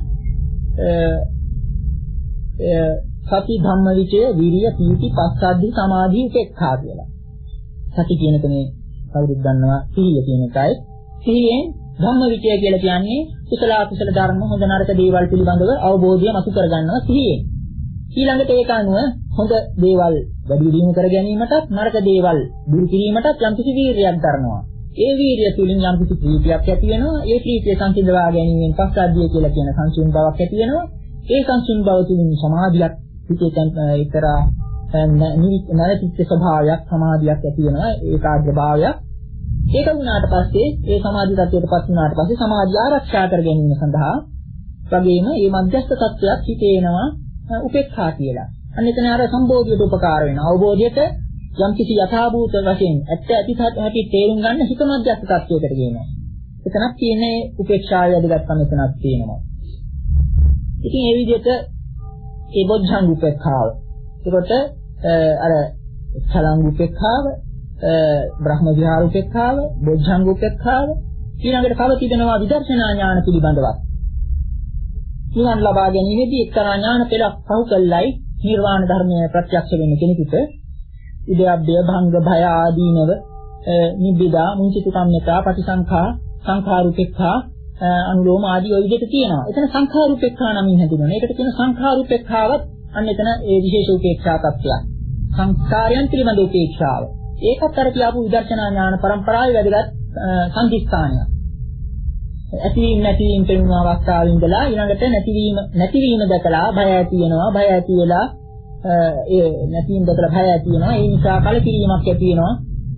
සති ධම්ම විචය විරිය පීති පස්සද්ධි සමාධි උපේක්ඛා කියලා. සති කියන එක මේ කවුරුත් දන්නවා සිහිය කියන එකයි. සිහියෙන් ධම්ම විචය කියලා කියන්නේ කුසල අකුසල ධර්ම හොඳ නරක දේවල් පිළිබඳව අවබෝධය මතු කරගන්නවා සිහියෙන්. ඊළඟට ඒක අනුව හොඳ දේවල් වැඩි දියුණු කර ගැනීමටත් නරක දේවල් දුරු කිරීමටත් යම්කිසි වීරියක් දරනවා. ඒ වීරිය තුළින් යම්කිසි ප්‍රීතියක් ඇති වෙනවා. ඒ ප්‍රීතිය සංසිඳවා ගැනීමෙන් පස්සද්ධිය කියලා කියන සංසුන් බවක් ඇති වෙනවා. ඒ සංසුන් බව තුළින් සමාධියක් පිටේතන එක්තරා නැතිච්ච ස්වභාවයක් සමාධියක් ඇති වෙනවා. ඒකාග්‍ර භාවයක්. ඒක වුණාට පස්සේ ඒ සමාධි තත්ත්වයටපත් වුණාට පස්සේ සමාධිය ආරක්ෂා කර ගැනීම සඳහා වගේම මේ මධ්‍යස්ථ තත්ත්වයක් හිතේනවා උපේක්ෂා කියලා. අන්න එතන අර සම්බෝධියට උපකාර වෙනවා. අවබෝධයට යම් කිසි යථාභූත වශයෙන් ඇත්ත ඇති හැටි තේරුම් ගන්න හිත මධ්‍යස්ථ තත්ත්වයකට ගේනවා. එතනක් තියෙන්නේ උපේක්ෂාවේ අදගත්කම එතනක් තියෙනවා. ඉතින් මේ විදිහට ඒ බොජ්ජංග උපේක්ඛාව. ඒකට අර චලංග උපේක්ඛාව, බ්‍රහ්ම විහාර උපේක්ඛාව, බොජ්ජංග උපේක්ඛාව ඊළඟට තව තිබෙනවා විදර්ශනා ඥාන පිළිබඳව. නිවන් ලබා ගැනීමේදී එක්තරා ඥාන පෙළක් පහු කළයි නිර්වාණ ධර්මය ප්‍රත්‍යක්ෂ වෙන්න කෙනෙකුට ඉදයබ්බය භංග භය ආදීනව නිබ්බිදා මුංචිත කම්මතා පටිසංඛා සංඛාරුපේක්ඛා අනුලෝම ආදී ඔය විදිහට තියෙනවා. එතන සංඛාරුපේක්ඛා නමින් හැඳින්වෙනවා. ඒකට කියන සංඛාරුපේක්ඛාවත් අන්න එතන ඒ විශේෂ උපේක්ෂා තත්ත්වයක්. සංස්කාරයන් පිළිබඳ උපේක්ෂාව. ඒකත් අර කියපු විදර්ශනා ඥාන පරම්පරාවේ වැදගත් සංදිස්ථානයක්. ඇතිවීම නැතිවීම පෙන්වන අවස්ථාවේ ඉඳලා ඊළඟට නැතිවීම නැතිවීම දැකලා භය ඇති වෙනවා. භය ඇති වෙලා ඒ නැතිවීම දැකලා භය ඇති වෙනවා. ඒ නිසා කලකිරීමක් ඇති වෙනවා.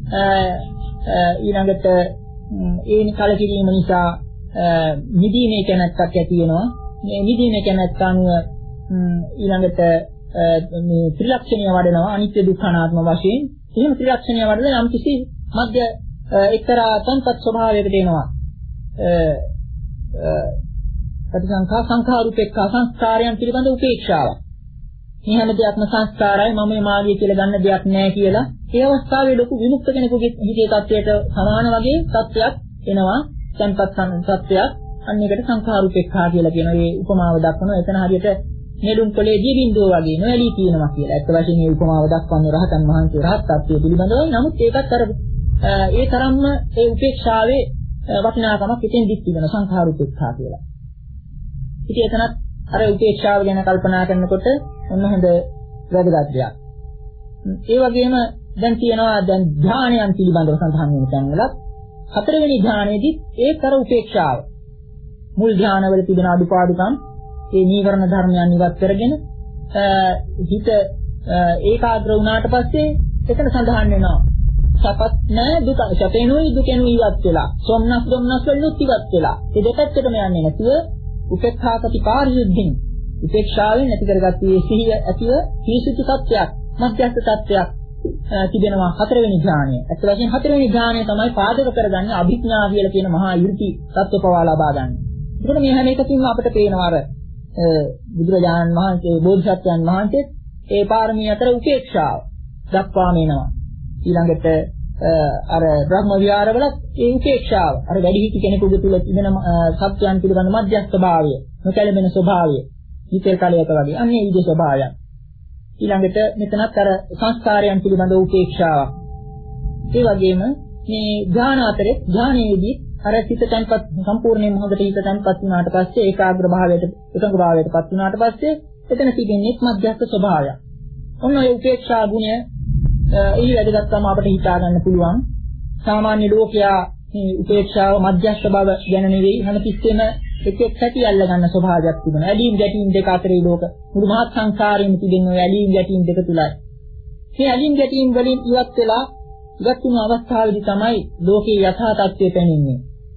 ඊළඟට ඒ කලකිරීම නිසා නිදීමේ කැමැත්තක් ඇති වෙනවා. මේ නිදීමේ කැමැත්ත අනුව ඊළඟට මේ ත්‍රිලක්ෂණීය වඩනවා අනිත්‍ය දුක්ඛ අනාත්ම වශයෙන්. එහෙම ත්‍රිලක්ෂණීය වඩලා යම් කිසි මධ්‍ය එක්තරා සංපත් ස්වභාවයකට එනවා. ප්‍රතිසංඛා සංඛාරුපේක්ඛා සංස්කාරයන් පිළිබඳ උපේක්ෂාවක්. මේ හැම දෙයක්ම සංස්කාරයි මම මේ මාගේ කියලා ගන්න දෙයක් නැහැ කියලා ඒ අවස්ථාවේ ලොකු විමුක්ත කෙනෙකුගේ හිතේ තත්ත්වයට සමාන වගේ තත්ත්වයක් එනවා. සංපත් තත්ත්වයක්. අන්න ඒකට සංඛාරුපේක්ඛා කියලා කියන මේ උපමාව දක්වනවා. එතන හරියට නෙළුම් කොලේ දී බින්දුව වගේ නොඇලී තියෙනවා කියලා. ඇත්ත වශයෙන්ම මේ උපමාව දක්වන්නේ රහතන් වහන්සේ රහත් ත්‍ත්වයේ පිළිබඳවයි. නමුත් ඒකත් අර ඒ තරම්ම ඒ උපේක්ෂාවේ වටිනාකමක් ඉතින් දික් වෙන සංඛාරුපේක්ඛා කියලා. ඉතින් එතනත් අර උපේක්ෂාව ගැන කල්පනා කරනකොට ඔන්න හොඳ වැදගත් දෙයක්. ඒ වගේම දැන් තියෙනවා දැන් ධානයන් පිළිබඳව සඳහන් වෙන තැන්වල හතරවෙනි ධානයේදී ඒතර උපේක්ෂාව. මුල් ධානවල තිබෙන අදුපාදුකම් ඒ නීවරණ ධර්මයන් ඉවත් කරගෙන හිත ඒකාග්‍ර වුණාට පස්සේ එතන සඳහන් වෙනවා සපත් නැ දුක සැපේනොයි දුකෙනොයි ඉවත් වෙලා සොම්නස් දුම්නස් වලුත් ඉවත් වෙලා ඒ දෙපැත්තටම යන්නේ නැතුව උපේක්ඛාකති පාරියුද්ධින් උපේක්ෂාවෙන් ඇති කරගත්තේ සිහිය ඇතිව සීසුතු තත්ත්වයක් මධ්‍යස්ථ තත්ත්වයක් තිබෙනවා හතරවෙනි ඥානය. අත් වශයෙන් හතරවෙනි ඥානය තමයි පාදක කරගන්නේ අභිඥා කියලා කියන මහා ඍති තත්ත්ව පවා ලබා ගන්න. ඒකට මේ හැම එකකින්ම අපිට පේනවා අර බුදුරජාණන් වහන්සේ බෝධිසත්වයන් වහන්සේ ඒ පාරමී අතර උපේක්ෂාව දක්වාම එනවා. ඊළඟට අර බ්‍රහ්ම විහාරවලත් ඒ උපේක්ෂාව අර වැඩිහිටි කෙනෙකුගේ තුල තිබෙන සත්‍යයන් පිළිබඳ මධ්‍යස්ථ භාවය නොකැළඹෙන ස්වභාවය විතර කාලයක වගේ අන්නේ විදිහේ ස්වභාවයන්. ඊළඟට මෙතනත් අර සංස්කාරයන් පිළිබඳ උපේක්ෂාවක්. ඒ වගේම මේ ඥාන අතරේ ඥානයේදී අර සිත තන්පත් සම්පූර්ණයෙන්ම හොඳට හිත තන්පත් වුණාට පස්සේ ඒකාග්‍ර භාවයට එකඟ භාවයටපත් වුණාට පස්සේ එතන තිබෙන්නේ මධ්‍යස්ථ ස්වභාවයක්. ඔන්න ඒ උපේක්ෂා ගුණය ඊ වැඩගත්තාම අපිට හිතා ගන්න පුළුවන් සාමාන්‍ය ලෝකයා මේ උපේක්ෂාව මධ්‍යස්ථ බව ගැන නෙවෙයි හැමතිස්සෙම එක එක සැටි අල්ල ගන්න ස්වභාවයක් තිබෙනවා. ඇලීම් ගැටීම් දෙක අතරේ ලෝක මුළු මහත් සංසාරෙම තිබෙන ඔය ඇලීම් ගැටීම් දෙක තුලයි. මේ ඇලීම් ගැටීම් වලින් ඉවත් වෙලා ඉවත් වුණු අවස්ථාවේදී තමයි ලෝකේ යථා තත්ත්වය පෙනෙන්නේ.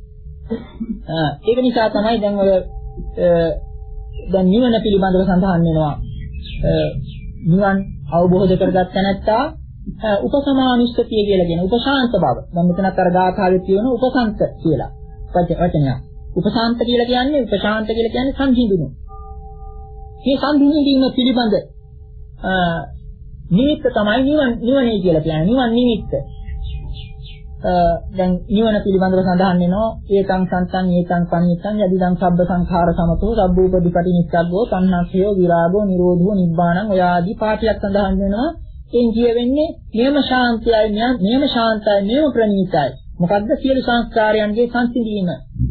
ඒක නිසා තමයි දැන් ඔය දැන් නිවන පිළිබඳව සඳහන් වෙනවා. නිවන් අවබෝධ කරගත්ත නැත්තා උපසමානුස්සතිය කියලා කියන උපශාන්ත බව. දැන් මෙතනත් අර ගාථාවේ තියෙන උපසන්ත කියලා වචනයක්. උපශාන්ත කියලා කියන්නේ උපශාන්ත කියලා කියන්නේ සංහිඳුණු. මේ සංහිඳීම පිළිබඳ නිමිත්ත තමයි නිවන නිවනේ කියලා කියන්නේ. නිවන් නිමිත්ත. දැන් නිවන පිළිබඳව සඳහන් වෙනවා ඒකං සන්තං ඒකං පනිච්ඡං යදිදං සබ්බ සංඛාර සමතෝ සබ්බූපදීපටි නිස්සග්ගෝ තණ්හක්ඛයෝ විරාගෝ නිරෝධෝ නිබ්බාණං ඔය ආදී පාඨයක් සඳහන් වෙනවා. එයින් කියවෙන්නේ නියම ශාන්තියයි නියම ශාන්තයි නියම ප්‍රණීතයි. මොකද්ද සියලු සංස්කාරයන්ගේ සංසිඳීම.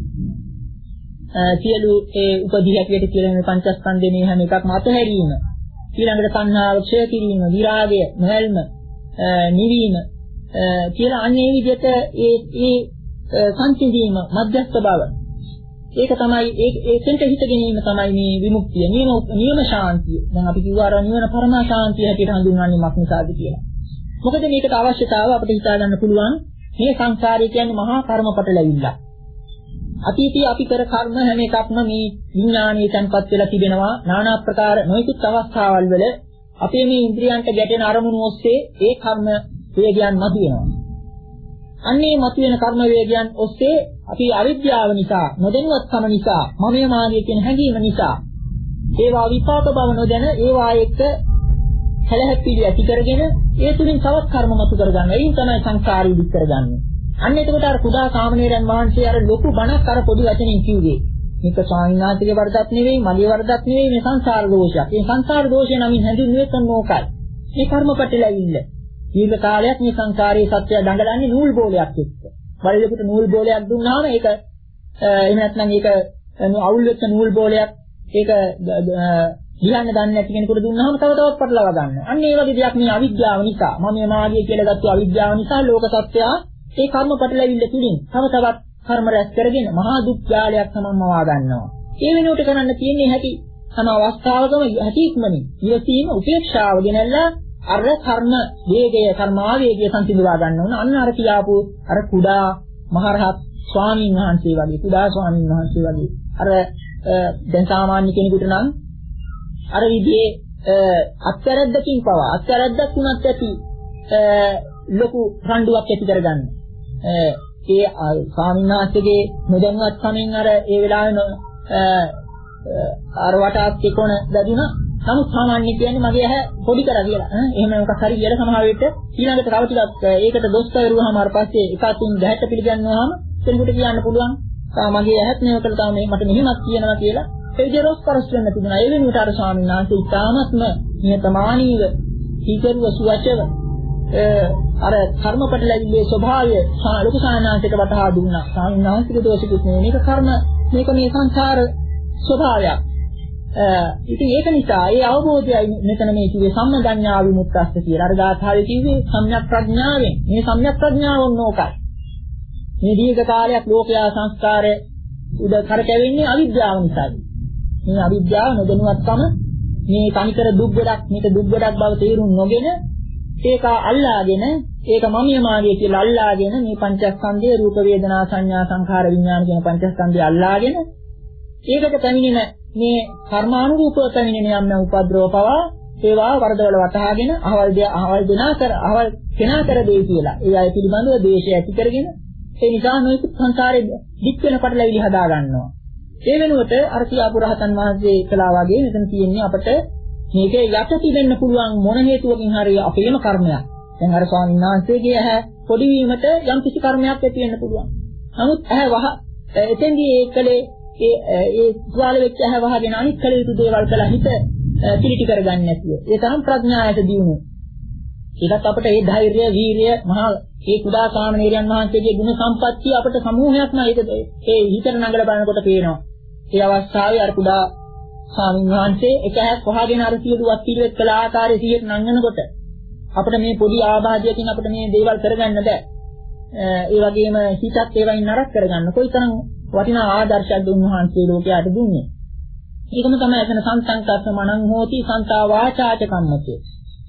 සියලු ඒ උපදී හැටියට කියලා මේ පංචස්කන්ධේ හැම එකක්ම අතහැරීම. ඊළඟට සංහාව ක්ෂය කිරීම, විරාගය, නොයල්ම, නිවීම කියලා අන්නේ විදිහට ඒ ඒ සංසිඳීම මධ්‍යස්ථ බව. ඒක තමයි ඒ ඒකෙන්ට හිත ගැනීම තමයි මේ විමුක්තිය. නියම නියම ශාන්තිය. දැන් අපි කිව්වා අර නිවන පරමා ශාන්තිය හැටියට හඳුන්වන්නේ මක් නිසාද කියලා. මොකද මේකට අවශ්‍යතාව අපිට හිතා ගන්න පුළුවන් මේ සංසාරය කියන්නේ මහා කර්මපට ලැබිලා. අතීතයේ අපි කර කර්ම හැම එකක්ම මේ විඥානීය තන්පත් වෙලා තිබෙනවා. নানা ආකාර නොයෙකුත් අවස්ථාවල් වල අපේ මේ ඉන්ද්‍රියන්ට ගැටෙන අරමුණු ඔස්සේ ඒ කර්ම වේගයන් මතුවෙනවා. අන්නේ මතුවෙන කර්ම වේගයන් ඔස්සේ අපි අවිද්‍යාව නිසා, නොදැනුවත්කම නිසා, මමයේ මාගේ කියන හැඟීම නිසා ඒවා විපාක බව නොදැන ඒවා එක්ක හැලහැප්පිලි ඇති කරගෙන ඒ තුලින් තවත් කර්ම මතු කරගන්නවා. ඒයින් තමයි සංසාරي දික් කරගන්නේ. අන්න එතකොට අර කුඩා කාමණේරයන් වහන්සේ අර ලොකු බණක් අර පොඩි වචනෙන් කිව්වේ. මේක ස්වාමීන් වහන්සේගේ වරදක් නෙවෙයි, මගේ වරදක් නෙවෙයි, මේ සංසාර දෝෂයක්. මේ සංසාර දෝෂය නමින් හැඳින්වෙන්නේ තනෝකයි. මේ කර්මපටලැවිල්ල. දීර්ඝ කාලයක් මේ සංසාරයේ සත්‍යය දඟලන්නේ නූල් බෝලයක් එක්ක. බලලෙකට නූල් බෝලයක් දුන්නාම ඒක එහෙම නැත්නම් ඒක අවුල් වෙච්ච නූල් බෝලයක් ඒක ගියන්න දන්නේ නැති කෙනෙකුට දුන්නාම තව තවත් පටලවා ගන්නවා. අන්න ඒ වගේ දෙයක් මේ අවිද්‍යාව නිසා, මම මේ මාගේ කියලා ගත්ත අවිද්‍යාව නිසා ලෝක සත්‍යය ඒ කර්ම පටලැවිල්ල තුලින් තව තවත් කර්ම රැස් කරගෙන මහා දුක් ජාලයක් සමන්වවා ගන්නවා. ඒ වෙනුවට කරන්න තියෙන්නේ හැටි තම අවස්ථාවකම හැටි ඉක්මනින් ඉවසීම උපේක්ෂාව ගෙනල්ලා අර කර්ම වේගය කර්මාවේගය සංසිඳවා ගන්න ඕන. අන්න අර කියාපු අර කුඩා මහරහත් ස්වාමීන් වහන්සේ වගේ කුඩා ස්වාමීන් වහන්සේ වගේ අර දැන් සාමාන්‍ය කෙනෙකුට නම් අර විදිහේ අත්‍යරද්දකින් පවා අත්‍යරද්දක් වුණත් ඇති ලොකු රණ්ඩුවක් ඇති කරගන්න. ඒ ස්වාමීන් වහන්සේගේ නොදැනුවත් කමෙන් අර ඒ වෙලාවේ අර වටාත් කොන දැදුණා. නමුත් සාමාන්‍ය කියන්නේ මගේ ඇහැ පොඩි කරා කියලා. එහෙම මොකක් හරි කියලා සමහර විට ඊළඟට තව ටිකක් ඒකට දොස් කරුවාම අර පස්සේ එකතුන් දහයට පිළිගන්නවාම කෙනෙකුට කියන්න පුළුවන් මගේ ඇහත් මේකට තමයි මට මෙහෙමත් කියනවා කියලා. ඒ විදිහට රොස් කරස් වෙන්න තිබුණා. ඒ වෙනුවට අර ස්වාමීන් වහන්සේ ඉතාමත්ම නිහතමානීව කීකරුව සුවචව අර කර්මපටලැවිල්ලේ ස්වභාවය ලොකු සානාංශයක වටහා දුන්නා. ස්වාමීන් වහන්සේගේ දෝෂිකුත් නෙවෙයි. මේක කර්ම මේක මේ සංසාර ස්වභාවයක්. ඉතින් ඒක නිසා ඒ අවබෝධයයි මෙතන මේ කිව්වේ සම්මදඤ්ඤා විමුක්තස්ස කියලා. අර ගාථාවේ කිව්වේ සම්‍යක් ප්‍රඥාවෙන්. මේ සම්‍යක් ප්‍රඥාව ඕනෝකයි. මේ දීර්ඝ කාලයක් ලෝකයා සංස්කාරය උඩ කරකැවෙන්නේ අවිද්‍යාව නිසායි. මේ අවිද්‍යාව නොදැනුවත්කම මේ තනිකර දුක් ගොඩක් මේක දුක් ගොඩක් බව තේරුම් නොගෙන ඒක අල්ලාගෙන ඒක මමිය මාගේ කියලා අල්ලාගෙන මේ පංචස්කන්ධයේ රූප වේදනා සංඥා සංඛාර විඥාන කියන පංචස්කන්ධය අල්ලාගෙන ඒකට පැමිණෙන මේ කර්මානුරූපව පැමිණෙන යම් යම් උපද්‍රව පවා ඒවා වරදවල වටහාගෙන අහවල් දෙය අහවල් දෙනා කර අහවල් කෙනා කර දෙයි කියලා ඒ අය පිළිබඳව ද්වේෂය ඇති කරගෙන ඒ නිසා නොයෙක් සංසාරයේ දික් වෙන පටලැවිලි හදා ගන්නවා. ඒ වෙනුවට අර කියාපු රහතන් වහන්සේ කළා වගේ මෙතන තියෙන්නේ අපට මේකේ යට තිබෙන්න පුළුවන් මොන හේතුවකින් හරි අපේම කර්මයක්. දැන් අර ස්වාමීන් වහන්සේගේ ඇහැ පොඩි වීමට යම් කිසි කර්මයක් ඇති වෙන්න පුළුවන්. නමුත් ඇහැ වහ එතෙන්දී ඒකලේ ඒ ඒ තුවාල වෙච්ච ඇහැ වහගෙන අනිත් කල යුතු දේවල් කළා හිත පිළිටි කරගන්නේ නැතිව. ඒ තරම් ප්‍රඥායට දියුණු. ඒකත් අපට ඒ ධෛර්යය, වීරිය, මහා ඒ කුඩා කාමණේරයන් වහන්සේගේ ගුණ සම්පත්තිය අපට සමූහයක්ම ඒක ඒ හිතට නඟලා බලනකොට පේනවා. ඒ අවස්ථාවේ අර කුඩා ස්වාමීන් වහන්සේ එක හැක් වහගෙන අර සියලුවත් පිළිවෙත් කළ ආකාරයේ සියයට නංගනකොට අපිට මේ පොඩි ආබාධයකින් අපිට මේ දේවල් කරගන්න බෑ. ඒ වගේම හිතත් ඒවයින් නරක කරගන්න. කොයිතරම් වටිනා ආදර්ශයක් උන්වහන්සේ ලෝකයට දුන්නේ. ඒකම තමයි එතන සංසංකස්ස මනං හෝති සංතා වාචාච කම්මතේ.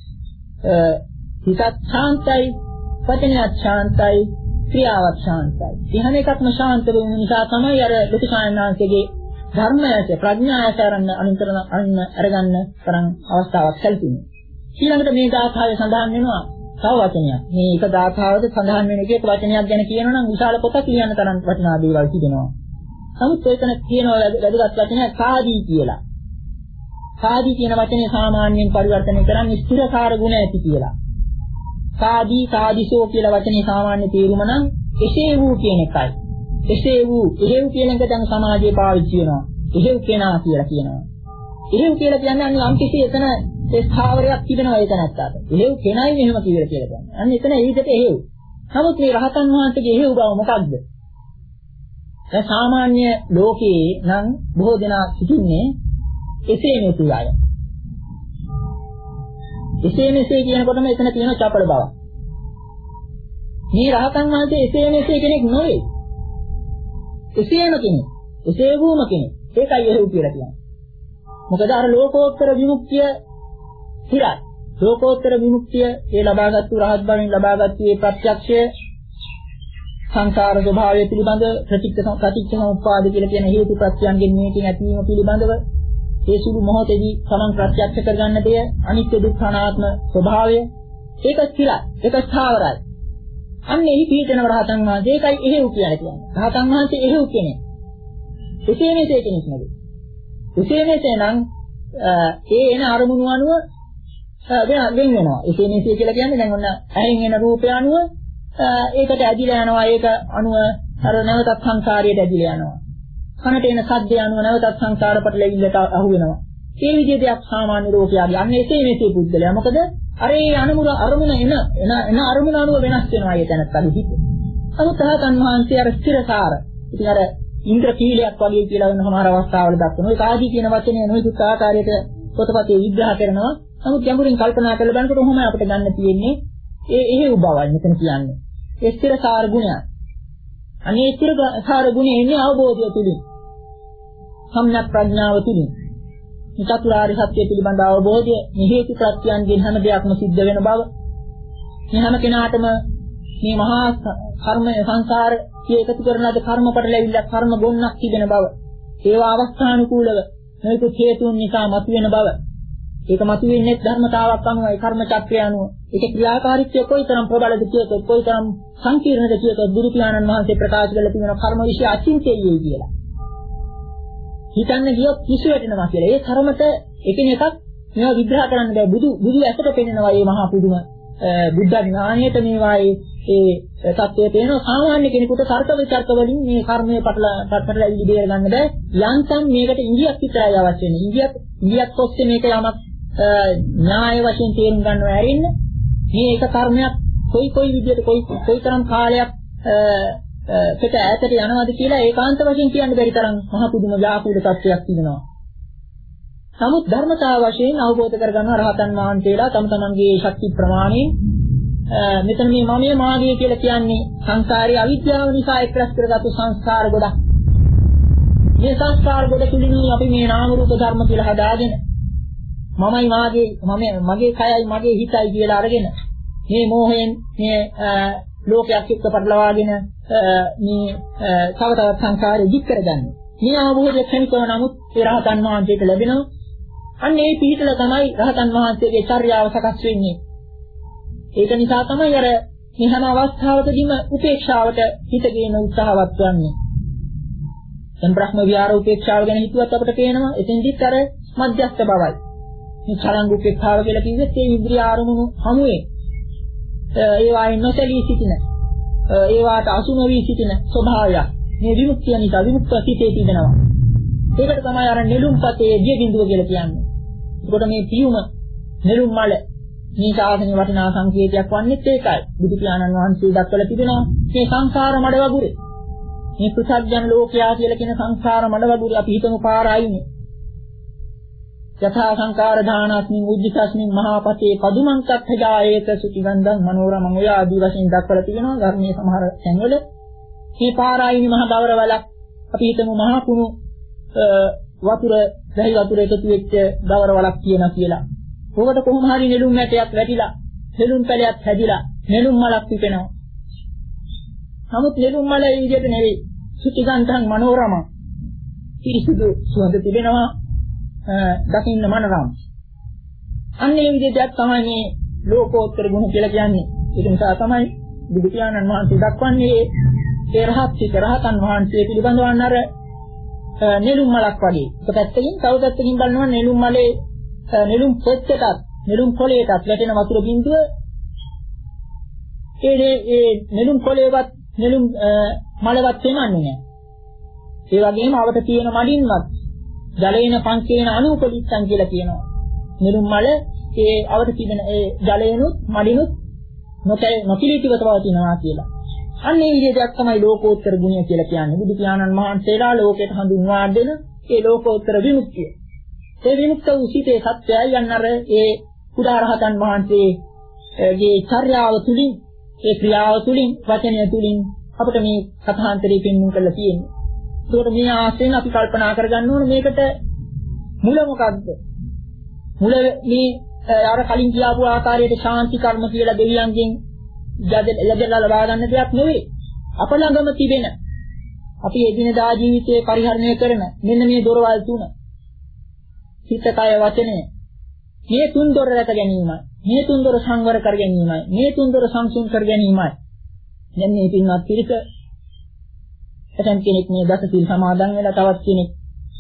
හිතත් ශාන්තයි, වචනයත් ශාන්තයි, ක්‍රියාවත් ශාන්තයි. ඉහන එකක්ම ශාන්ත වෙන නිසා තමයි අර ලොකු සායනාංශයේ ධර්මයට ප්‍රඥාවට අරන් අනිතරන අන්න අරගන්න තරම් අවස්ථාවක් සැලසෙන්නේ. ඊළඟට මේ ගාථාවේ සඳහන් වෙනවා තව වචනයක්. මේ එක ගාථාවද සඳහන් වෙන එක වචනයක් ගැන කියනවා නම් විශාල පොතක් ලියන්න තරම් වටිනා දේවල් තිබෙනවා. නමුත් එතන කියනවා වැදගත් වචනයක් සාදී කියලා. සාදී කියන වචනේ සාමාන්‍යයෙන් පරිවර්තනය කරන්නේ ස්ථිරකාර ගුණ ඇති කියලා. සාදී සාදිසෝ කියලා වචනේ සාමාන්‍ය තේරුම නම් එසේ වූ කියන එකයි. එසේ වූ එහෙව් කියන එක දැන් සමාජයේ පාවිච්චි වෙනවා. එහෙව් කෙනා කියලා කියනවා. එහෙව් කියලා කියන්නේ අන්න යම් කිසි එතන ඒ ස්ථාවරයක් තිබෙනවා ඒක නැත්තට. එහෙව් කෙනයි මෙහෙම කියලා කියලා කියන්නේ. අන්න එතන ඒ විදිහට එහෙව්. නමුත් මේ රහතන් වහන්සේගේ එහෙව් බව මොකක්ද? දැන් සාමාන්‍ය ලෝකේ නම් බොහෝ දෙනා සිටින්නේ එසේ මෙසේ අය. එසේ මෙසේ කියනකොටම එතන තියෙන චපල බව. මේ රහතන් වහන්සේ එසේ මෙසේ කෙනෙක් නෙවෙයි. එසේම කෙනෙක්. එසේ වූම කෙනෙක්. ඒකයි එහෙව් කියලා කියන්නේ. මොකද අර ලෝකෝත්තර විමුක්තිය ඉරයි. ලෝකෝත්තර විමුක්තිය ඒ ලබාගත්තු රහත් බවින් ලබාගත්තු මේ ප්‍රත්‍යක්ෂය සංසාර ස්වභාවය පිළිබඳ ප්‍රතික්ෂේප ප්‍රතික්ෂේපෝපාද කියලා කියන හේතු ප්‍රත්‍යයන්ගෙන් මේකෙන් ඇතිවීම පිළිබඳව ඒ සුළු මොහොතේදී තමන් ප්‍රත්‍යක්ෂ කරගන්න දෙය අනිත්‍ය දුක්ඛ අනාත්ම ස්වභාවය ඒක ස්ථිරයි. ඒක ස්ථාවරයි. අන්න එහි පිළිතන රහතන් වහන්සේ ඒකයි එහෙව් කියලා කියන්නේ. රහතන් වහන්සේ එහෙව් කෙනෙක්. එසේ මෙසේ කෙනෙක් නෙවෙයි. එසේ මෙසේ නම් ඒ එන අරමුණු අනුව වෙන වෙන වෙනවා. එසේ මෙසේ කියලා කියන්නේ දැන් ඔන්න ඇහෙන් එන රූපය අනුව ඒකට ඇදිලා යනවා. ඒක අනුව අර නැවතත් සංසාරයට ඇදිලා යනවා. කනට එන ශබ්දය අනුව නැවතත් සංසාර පටලැවිල්ලට අහු වෙනවා. මේ විදිහේ දෙයක් සාමාන්‍ය ලෝකයාගේ අන්න එසේ මෙසේ පුද්ගලයා. මොකද අර ඒ අනුමුල අරමුණ එන එන අරමුණ අනුව වෙනස් වෙනවා ඒ තැනත්තාගේ හිත. නමුත් තහතන් වහන්සේ අර ස්ථිරසාර. ඉතින් අර ඉන්ද්‍ර කීලයක් වගේ කියලා වෙන සමහර අවස්ථාවල දක්වනවා. ඒ ආදී කියන වචනේ නොයෙකුත් ආකාරයට පොතපතේ විග්‍රහ කරනවා. නමුත් ගැඹුරින් කල්පනා කරලා බලනකොට කොහොම අපිට ගන්න තියෙන්නේ ඒ එහෙව් බවයි මෙතන කියන්නේ. ඒ ස්ථිරසාර ගුණය. අනේ ස්ථිරසාර ගුණය එන්නේ අවබෝධය තුලින්. සම්‍යක් ප්‍රඥාව තුලින්. චතුරාර්ය සත්‍ය පිළිබඳ අවබෝධය, මේ හේතු ප්‍රත්‍යයන්ගෙන් හැම දෙයක්ම සිද්ධ වෙන බව. මේ හැම කෙනාටම මේ මහා කර්ම සංසාර කිය එකතු කරන ලද කර්මපට ලැබිලා කර්ම ගොන්නක් තිබෙන බව. ඒවා අවස්ථානුකූලව මේක හේතුන් නිසා මතුවෙන බව. ඒක මතුවෙන්නේ ධර්මතාවක් අනුවයි කර්ම චක්‍රය අනුව. ඒක ක්‍රියාකාරීත්වය කොයිතරම් ප්‍රබලද කියතොත් කොයිතරම් සංකීර්ණද කියතොත් බුදු පියාණන් වහන්සේ ප්‍රකාශ කළ තියෙන කර්ම විශ්ය අචින්තයයි කියලා. හිතන්න ගියොත් කිසි වෙටෙනවා කියලා. ඒ තරමට එකිනෙකක් මේවා විග්‍රහ කරන්න බෑ. බුදු බුදු ඇසට පෙනෙනවා මේ මහා පුදුම බුද්ධ ඥානයට මේවායේ ඒ தත්ත්වය පේනවා. සාමාන්‍ය කෙනෙකුට තර්ක විචර්ක වලින් මේ කර්මයේ පටල පටලැවිලි බේර ගන්න බෑ. යන්තම් මේකට ඉංගියක් විතරයි අවශ්‍ය වෙන්නේ. ඉංගියක් ඉංගියක් ඔස්සේ මේක යමක් න්‍යාය වශයෙන් තේරුම් ගන්නව ඇරින්න මේ එක කර්මයක් කොයි කොයි විදිහට කොයි කොයිතරම් කාලයක් පිට ඈතට යනවාද කියලා ඒකාන්ත වශයෙන් කියන්න බැරි තරම් මහ පුදුම ව්‍යාකූල තත්ත්වයක් තිබෙනවා. නමුත් ධර්මතාව වශයෙන් අවබෝධ කරගන්න රහතන් වහන්සේලා තම තමන්ගේ ශක්ති ප්‍රමාණයෙන් මෙතන මේ මමයේ මාගේ කියලා කියන්නේ සංසාරයේ අවිද්‍යාව නිසා එක්රැස් කරගත්තු සංස්කාර ගොඩක්. මේ සංස්කාර ගොඩ තුලින් අපි මේ නාම රූප ධර්ම කියලා හදාගෙන මමයි මාගේ මම මගේ කයයි මගේ හිතයි කියලා අරගෙන මේ මෝහයෙන් මේ ලෝකයක් එක්ක පටලවාගෙන මේ තව තවත් සංසාරේ දික් කරගන්නේ. මේ අවබෝධය ක්ෂණිකව නමුත් ඒ රහතන් වහන්සේට ලැබෙනවා. අන්න ඒ පිහිටල තමයි රහතන් වහන්සේගේ චර්යාව සකස් වෙන්නේ. ඒක නිසා තමයි අර මේ හැම අවස්ථාවකදීම උපේක්ෂාවට හිතගෙන උත්සාහවත් වන්නේ. දැන් බ්‍රහ්ම විහාර උපේක්ෂාව ගැන හිතුවත් අපිට පේනවා එතෙන්දිත් අර මධ්‍යස්ථ බවයි. මේ චලංග උපේක්ෂාව කියලා කිව්වෙත් ඒ ඉන්ද්‍රිය ආරමුණු හමුවේ ඒ වයින් නොසලී සිටින ඒ වාට අසු නොවි සිටින ස්වභාවය මේ විමුක්තිය නිසා විමුක්ත සිතේ තිබෙනවා. ඒකට තමයි අර නෙළුම්පතේ දිය බිඳුව කියලා කියන්නේ. ඒකට මේ පියුම නෙළුම් මල මේ සාසන වටිනා සංකේතයක් වන්නේත් ඒකයි. බුදු පියාණන් වහන්සේ දක්වලා තිබෙනවා මේ සංසාර මඩ වගුරේ. මේ පුසත්ජන ලෝකයා කියලා කියන සංසාර මඩ වගුරේ අපි හිතමු පාරායිනේ. යථා සංකාර දානස්මින් උද්ධිතස්මින් මහාපතේ පදුමං තත්ථජායේත සුතිගන්ධං මනෝරමං ඔය ආදී වශයෙන් දක්වලා තියෙනවා ධර්මයේ සමහර තැන්වල. මේ පාරායිනි මහ දවර වලක් අපි හිතමු මහ කුණු වතුර දැහි වතුර එකතු වෙච්ච දවර වලක් කියනවා කියලා. ඕකට කොහොම හරි නෙළුම් මැටයක් වැටිලා නෙළුම් පැලයක් හැදිලා නෙළුම් මලක් පිපෙනවා. නමුත් නෙළුම් මල ඒ විදිහට නෙවෙයි. සුතිගන්ධං මනෝරමං පිරිසුදු සුවඳ තිබෙනවා. දකින්න මනරම්. අන්න ඒ විදිහට තමයි මේ ලෝකෝත්තර ගුණ කියලා කියන්නේ. ඒක නිසා තමයි බුදු පියාණන් වහන්සේ දක්වන්නේ ඒ රහත් සිත රහතන් වහන්සේ පිළිබඳව අර නෙළුම් මලක් වගේ. එක පැත්තකින් තව පැත්තකින් බලනවා නෙළුම් මලේ නෙළුම් පොත්තටත් නෙළුම් කොළයටත් වැටෙන වතුර බිඳුව ඒ ඒ නෙළුම් කොළේවත් නෙළුම් මලවත් වෙනන්නේ නැහැ. ඒ වගේම අවට තියෙන මඩින්වත් ජලේන පංචේන අනුපලිත්තං කියලා කියනවා. නෙළුම් මල ඒ අවට තිබෙන ඒ ජලේනුත් මඩිනුත් නොතේ නොකිලිටිව තවතිනවා කියලා. අන්න ඒ විදිහට තමයි ලෝකෝත්තර ගුණය කියලා කියන්නේ. බුදු පියාණන් වහන්සේලා ලෝකයට හඳුන්වා දෙන ඒ ලෝකෝත්තර විමුක්තිය. ඒ විමුක්ත වූ සිතේ සත්‍යය යන්නර ඒ කුඩා රහතන් වහන්සේගේ චර්යාව තුලින් ඒ ක්‍රියාව තුලින් වචනය තුලින් අපිට මේ කථාන්තරේ පෙන්වන්න කරලා තියෙන්නේ. ඒකට මේ ආශ්‍රයෙන් අපි කල්පනා කරගන්න ඕනේ මේකට මුල මොකක්ද? මුල මේ අර කලින් කියාපු ආකාරයට ශාන්ති කර්ම කියලා දෙවියන්ගෙන් ලැබෙලා ලබා ගන්න දෙයක් නෙවෙයි. අප ළඟම තිබෙන අපි එදිනදා ජීවිතේ පරිහරණය කරන මෙන්න මේ දොරවල් තුන. සිත කය වචනය. මේ තුන් දොර රැක ගැනීමයි. මේ තුන් දොර සංවර කර ගැනීමයි. මේ තුන් දොර සංසුන් කර ගැනීමයි. දැන් මේ පින්වත් පිරිස එතන කෙනෙක් මේ දස සීල් සමාදන් වෙලා තවත් කෙනෙක්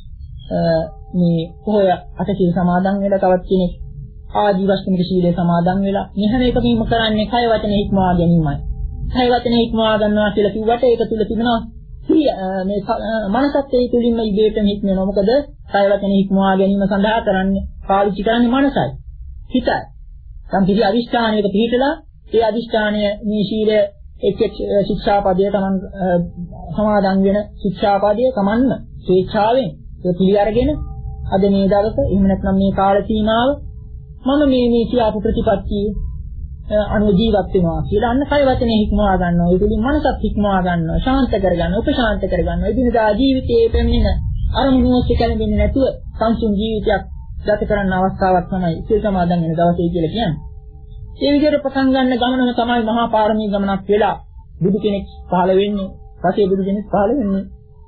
මේ පොය අටසිල් සමාදන් වෙලා තවත් කෙනෙක් ආජීවශ්‍රමික ශීලයේ සමාදන් වෙලා මේ හැම එකකම කරන්නේ කය වචනේ හික්මවා ගැනීමයි. කය වචනේ හික්මවා ගන්නවා කියලා කිව්වට ඒක තුල තිබෙනවා මේ මනසත් ඒ තුලින්ම ඉබේටම හික්මනවා. මොකද කය වචනේ හික්මවා ගැනීම සඳහා කරන්නේ පාවිච්චි කරන්නේ මනසයි. හිතයි. සම්පූර්ණ අදිෂ්ඨානයක පිළිපදලා ඒ අදිෂ්ඨානය මේ ශීලය එක් එක් ශික්ෂාපදයේ තමන් සමාදන් වෙන ශික්ෂාපදයේ තමන්ම ස්වේච්ඡාවෙන් ඒ පිළි අරගෙන අද මේ දවස එහෙම නැත්නම් මේ කාල සීමාව මම මේ මේ කියාපු ප්‍රතිපත්තිය අනුව ජීවත් වෙනවා කියලා අන්න කය වචනේ හික්මවා ගන්නවා. ඒ තුලින් මනසත් හික්මවා ගන්නවා. ශාන්ත කරගන්නවා, උපශාන්ත කරගන්නවා. එදිනදා ජීවිතයේ පෙන්වෙන අරමුණු ඔස්සේ කැළඹෙන්නේ නැතුව සංසුන් ජීවිතයක් ගත කරන්න අවස්ථාවක් තමයි සිල් සමාදන් වෙන දවසේ කියලා කියන්නේ. ඒ විදිහට පටන් ගන්න ගමනම තමයි මහා පාරමී ගමනක් වෙලා බුදු කෙනෙක් පහළ වෙන්නේ. පසේ බුදු කෙනෙක් පහළ වෙන්නේ.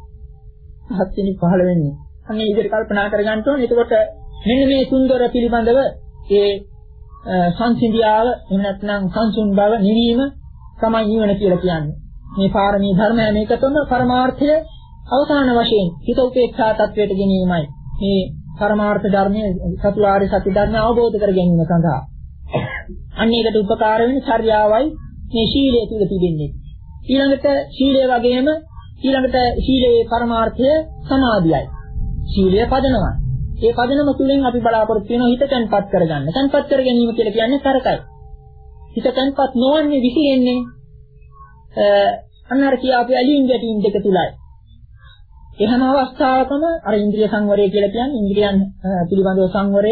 හත් කෙනෙක් පහළ වෙන්නේ. අන්න මේ විදිහට කල්පනා කරගන්න ඕනේ. එතකොට මෙන්න මේ සුන්දර පිළිබඳව ඒ සංසිඳියාව එහෙම නැත්නම් සංසුන් බව නිවීම තමයි නිවන කියලා කියන්නේ. මේ පාරමී ධර්ම හැම එකතම පරමාර්ථය අවසාන වශයෙන් හිත උපේක්ෂා තත්වයට ගැනීමයි. මේ පරමාර්ථ ධර්මයේ චතුරාර්ය සත්‍ය ධර්ම අවබෝධ කර ගැනීම සඳහා අන්න ඒකට උපකාර වෙන චර්යාවයි මේ ශීලයේ තුල තිබෙන්නේ. ඊළඟට ශීලයේ වගේම ඊළඟට ශීලයේ පරමාර්ථය සමාධියයි. ශීලය පදනමයි. ඒ පදනම තුලින් අපි බලාපොරොත්තු වෙන හිත තැන්පත් කරගන්න. තැන්පත් කර ගැනීම කියලා කියන්නේ කරකයි. හිත තැන්පත් නොවන්නේ විසිරෙන්නේ අන්න අර කියාපු ඇලීම් ගැටීම් දෙක තුලයි. ඒ හැම අවස්ථාවකම අර ඉන්ද්‍රිය සංවරය කියලා කියන්නේ ඉන්ද්‍රියන් පිළිබඳව සංවරය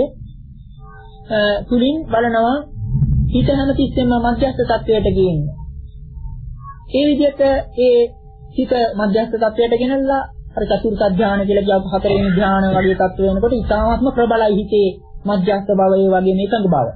තුලින් බලනවා හිත හැම තිස්සෙම මධ්‍යස්ථ තත්වයට ගේන්නේ. ඒ විදිහට ඒ හිත මධ්‍යස්ථ තත්වයට ගෙනල්ලා අර චතුර්ථ ධානය කියලා කියපු හතරවෙනි ධානය වගේ තත්ත්ව වෙනකොට ඉතාමත්ම ප්‍රබලයි හිතේ මධ්‍යස්ථ බව ඒ වගේම එකඟ බව.